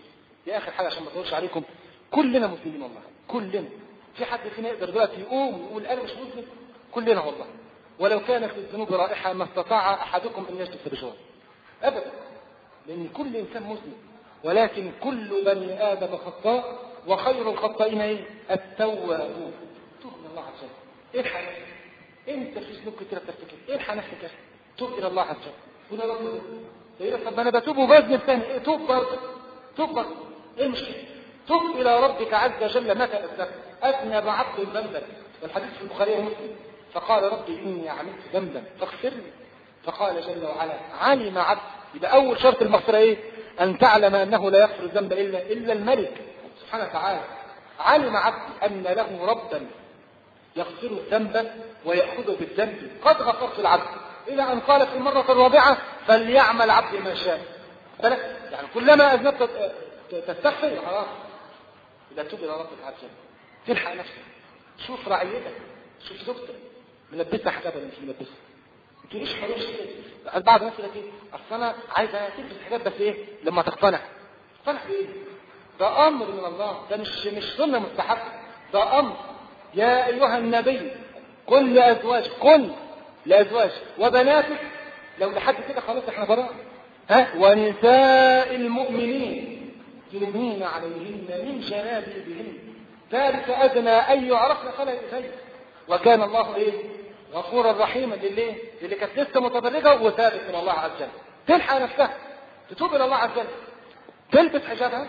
دي اخر حاجه عشان ما اطولش عليكم، كلنا مسلمين والله، كلنا. في حد فينا يقدر دلوقتي يقوم ويقول انا مش مسلم؟ كلنا والله. ولو كانت الذنوب رائحه ما استطاع احدكم ان يجلس بجوار ابدا، لان كل انسان مسلم. ولكن كل بني ادم خطاء وخير الخطائين ايه؟ التوابون. توب الى الله عز وجل. الحق نفسك، انت في ذنوب كتير بترتكب، الحق نفسك يا اخي، توب الى الله عز وجل. قول يا رب يقول لك طب انا بتوب وبذنب ثاني، إيه توب برضه، توب برضه، ايه المشكله؟ توب الى ربك عز وجل متى اذنبت؟ اذنب عبد ذنبا، والحديث في البخاري ومسلم، فقال ربي اني عملت ذنبا فاغفر لي، فقال جل وعلا علم عبد. يبقى اول شرط المغفره ايه؟ ان تعلم انه لا يغفر الذنب الا الا الملك سبحانه وتعالى. علم عبد ان له ربا يغفر الذنب ويأخذه بالذنب، قد غفرت العبد، الى ان قال في المره الرابعه فليعمل عبد ما شاء. يعني كلما اذنبت تستغفر خلاص، اذا توب الى ربك عز وجل. تلحق نفسك، شوف رعيتك، شوف زوجتك ملبسها حجاب ولا مش ملبسها، ما تقوليش حلوش كده. بعض الناس يقول لك ايه؟ اصل انا عايزه تلبس حجاب بس ايه؟ لما تقتنع. تقتنع بايه؟ ده امر من الله، ده مش مش سنه مستحبه، ده امر. يا ايها النبي قل لازواجك، قل لازواجك وبناتك، لو لحد كده خلاص احنا براء. ها ونساء المؤمنين يدنين عليهن من جلابيبهن ذلك ادنى ان يعرفن فلا يؤذين وكان الله ايه؟ غفورا رحيما. لليه؟ اللي كانت لسه متبرجه وثابت الى الله عز وجل، تلحق نفسها، تتوب الى الله عز وجل، تلبس حجابها.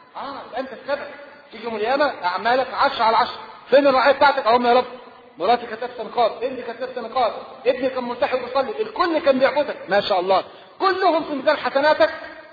اه انت السبب. تيجي يوم القيامه اعمالك عشرة على عشرة. فين الرعايه بتاعتك؟ اهم يا رب، مراتي كانت لابسه نقاب، ابني كانت لابسه نقاب، ابني كان ملتحي وبيصلي، الكل كان بيعبدك ما شاء الله، كلهم في ميزان حسناتك،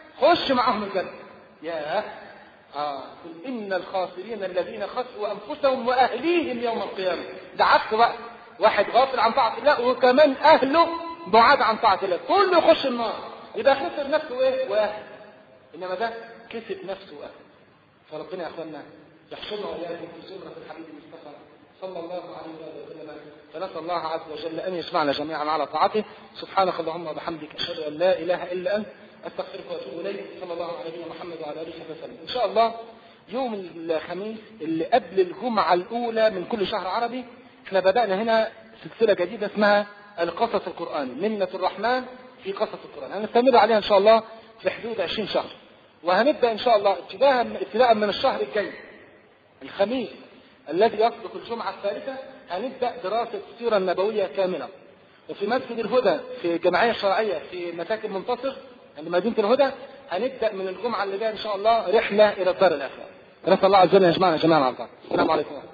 خش معاهم الجنه. ياه اه قل ان الخاسرين الذين خسروا انفسهم واهليهم يوم القيامه. ده عكس بقى، واحد غافل عن طاعه الله وكمان اهله بعاد عن طاعه الله، كله يخش النار، يبقى خسر نفسه ايه واهله. انما ده كسب نفسه واهله. فربنا يا اخوانا يحشرنا واياكم في زمره الحبيب المصطفى صلى الله عليه وسلم، فنسال الله عز وجل ان يجمعنا جميعا على طاعته. سبحانك اللهم وبحمدك اشهد ان لا اله الا انت استغفرك واتوب اليك. صلى الله على نبينا محمد وعلى اله وصحبه وسلم. ان شاء الله يوم الخميس اللي قبل الجمعه الاولى من كل شهر عربي احنا بدانا هنا سلسله جديده اسمها القصص القراني، منة الرحمن في قصص القران. هنستمر عليها ان شاء الله في حدود عشرين شهر، وهنبدا ان شاء الله ابتداء ابتداء من الشهر الجاي الخميس الذي يسبق الجمعه الثالثه هنبدا دراسه السيره النبويه كامله. وفي مسجد الهدى في الجمعيه الشرعيه في مساكن منتصر عند مدينه الهدى هنبدا من الجمعه اللي جايه ان شاء الله رحله الى الدار الاخره. نسال الله عز وجل ان يجمعنا جميعا على الطاعه. السلام عليكم.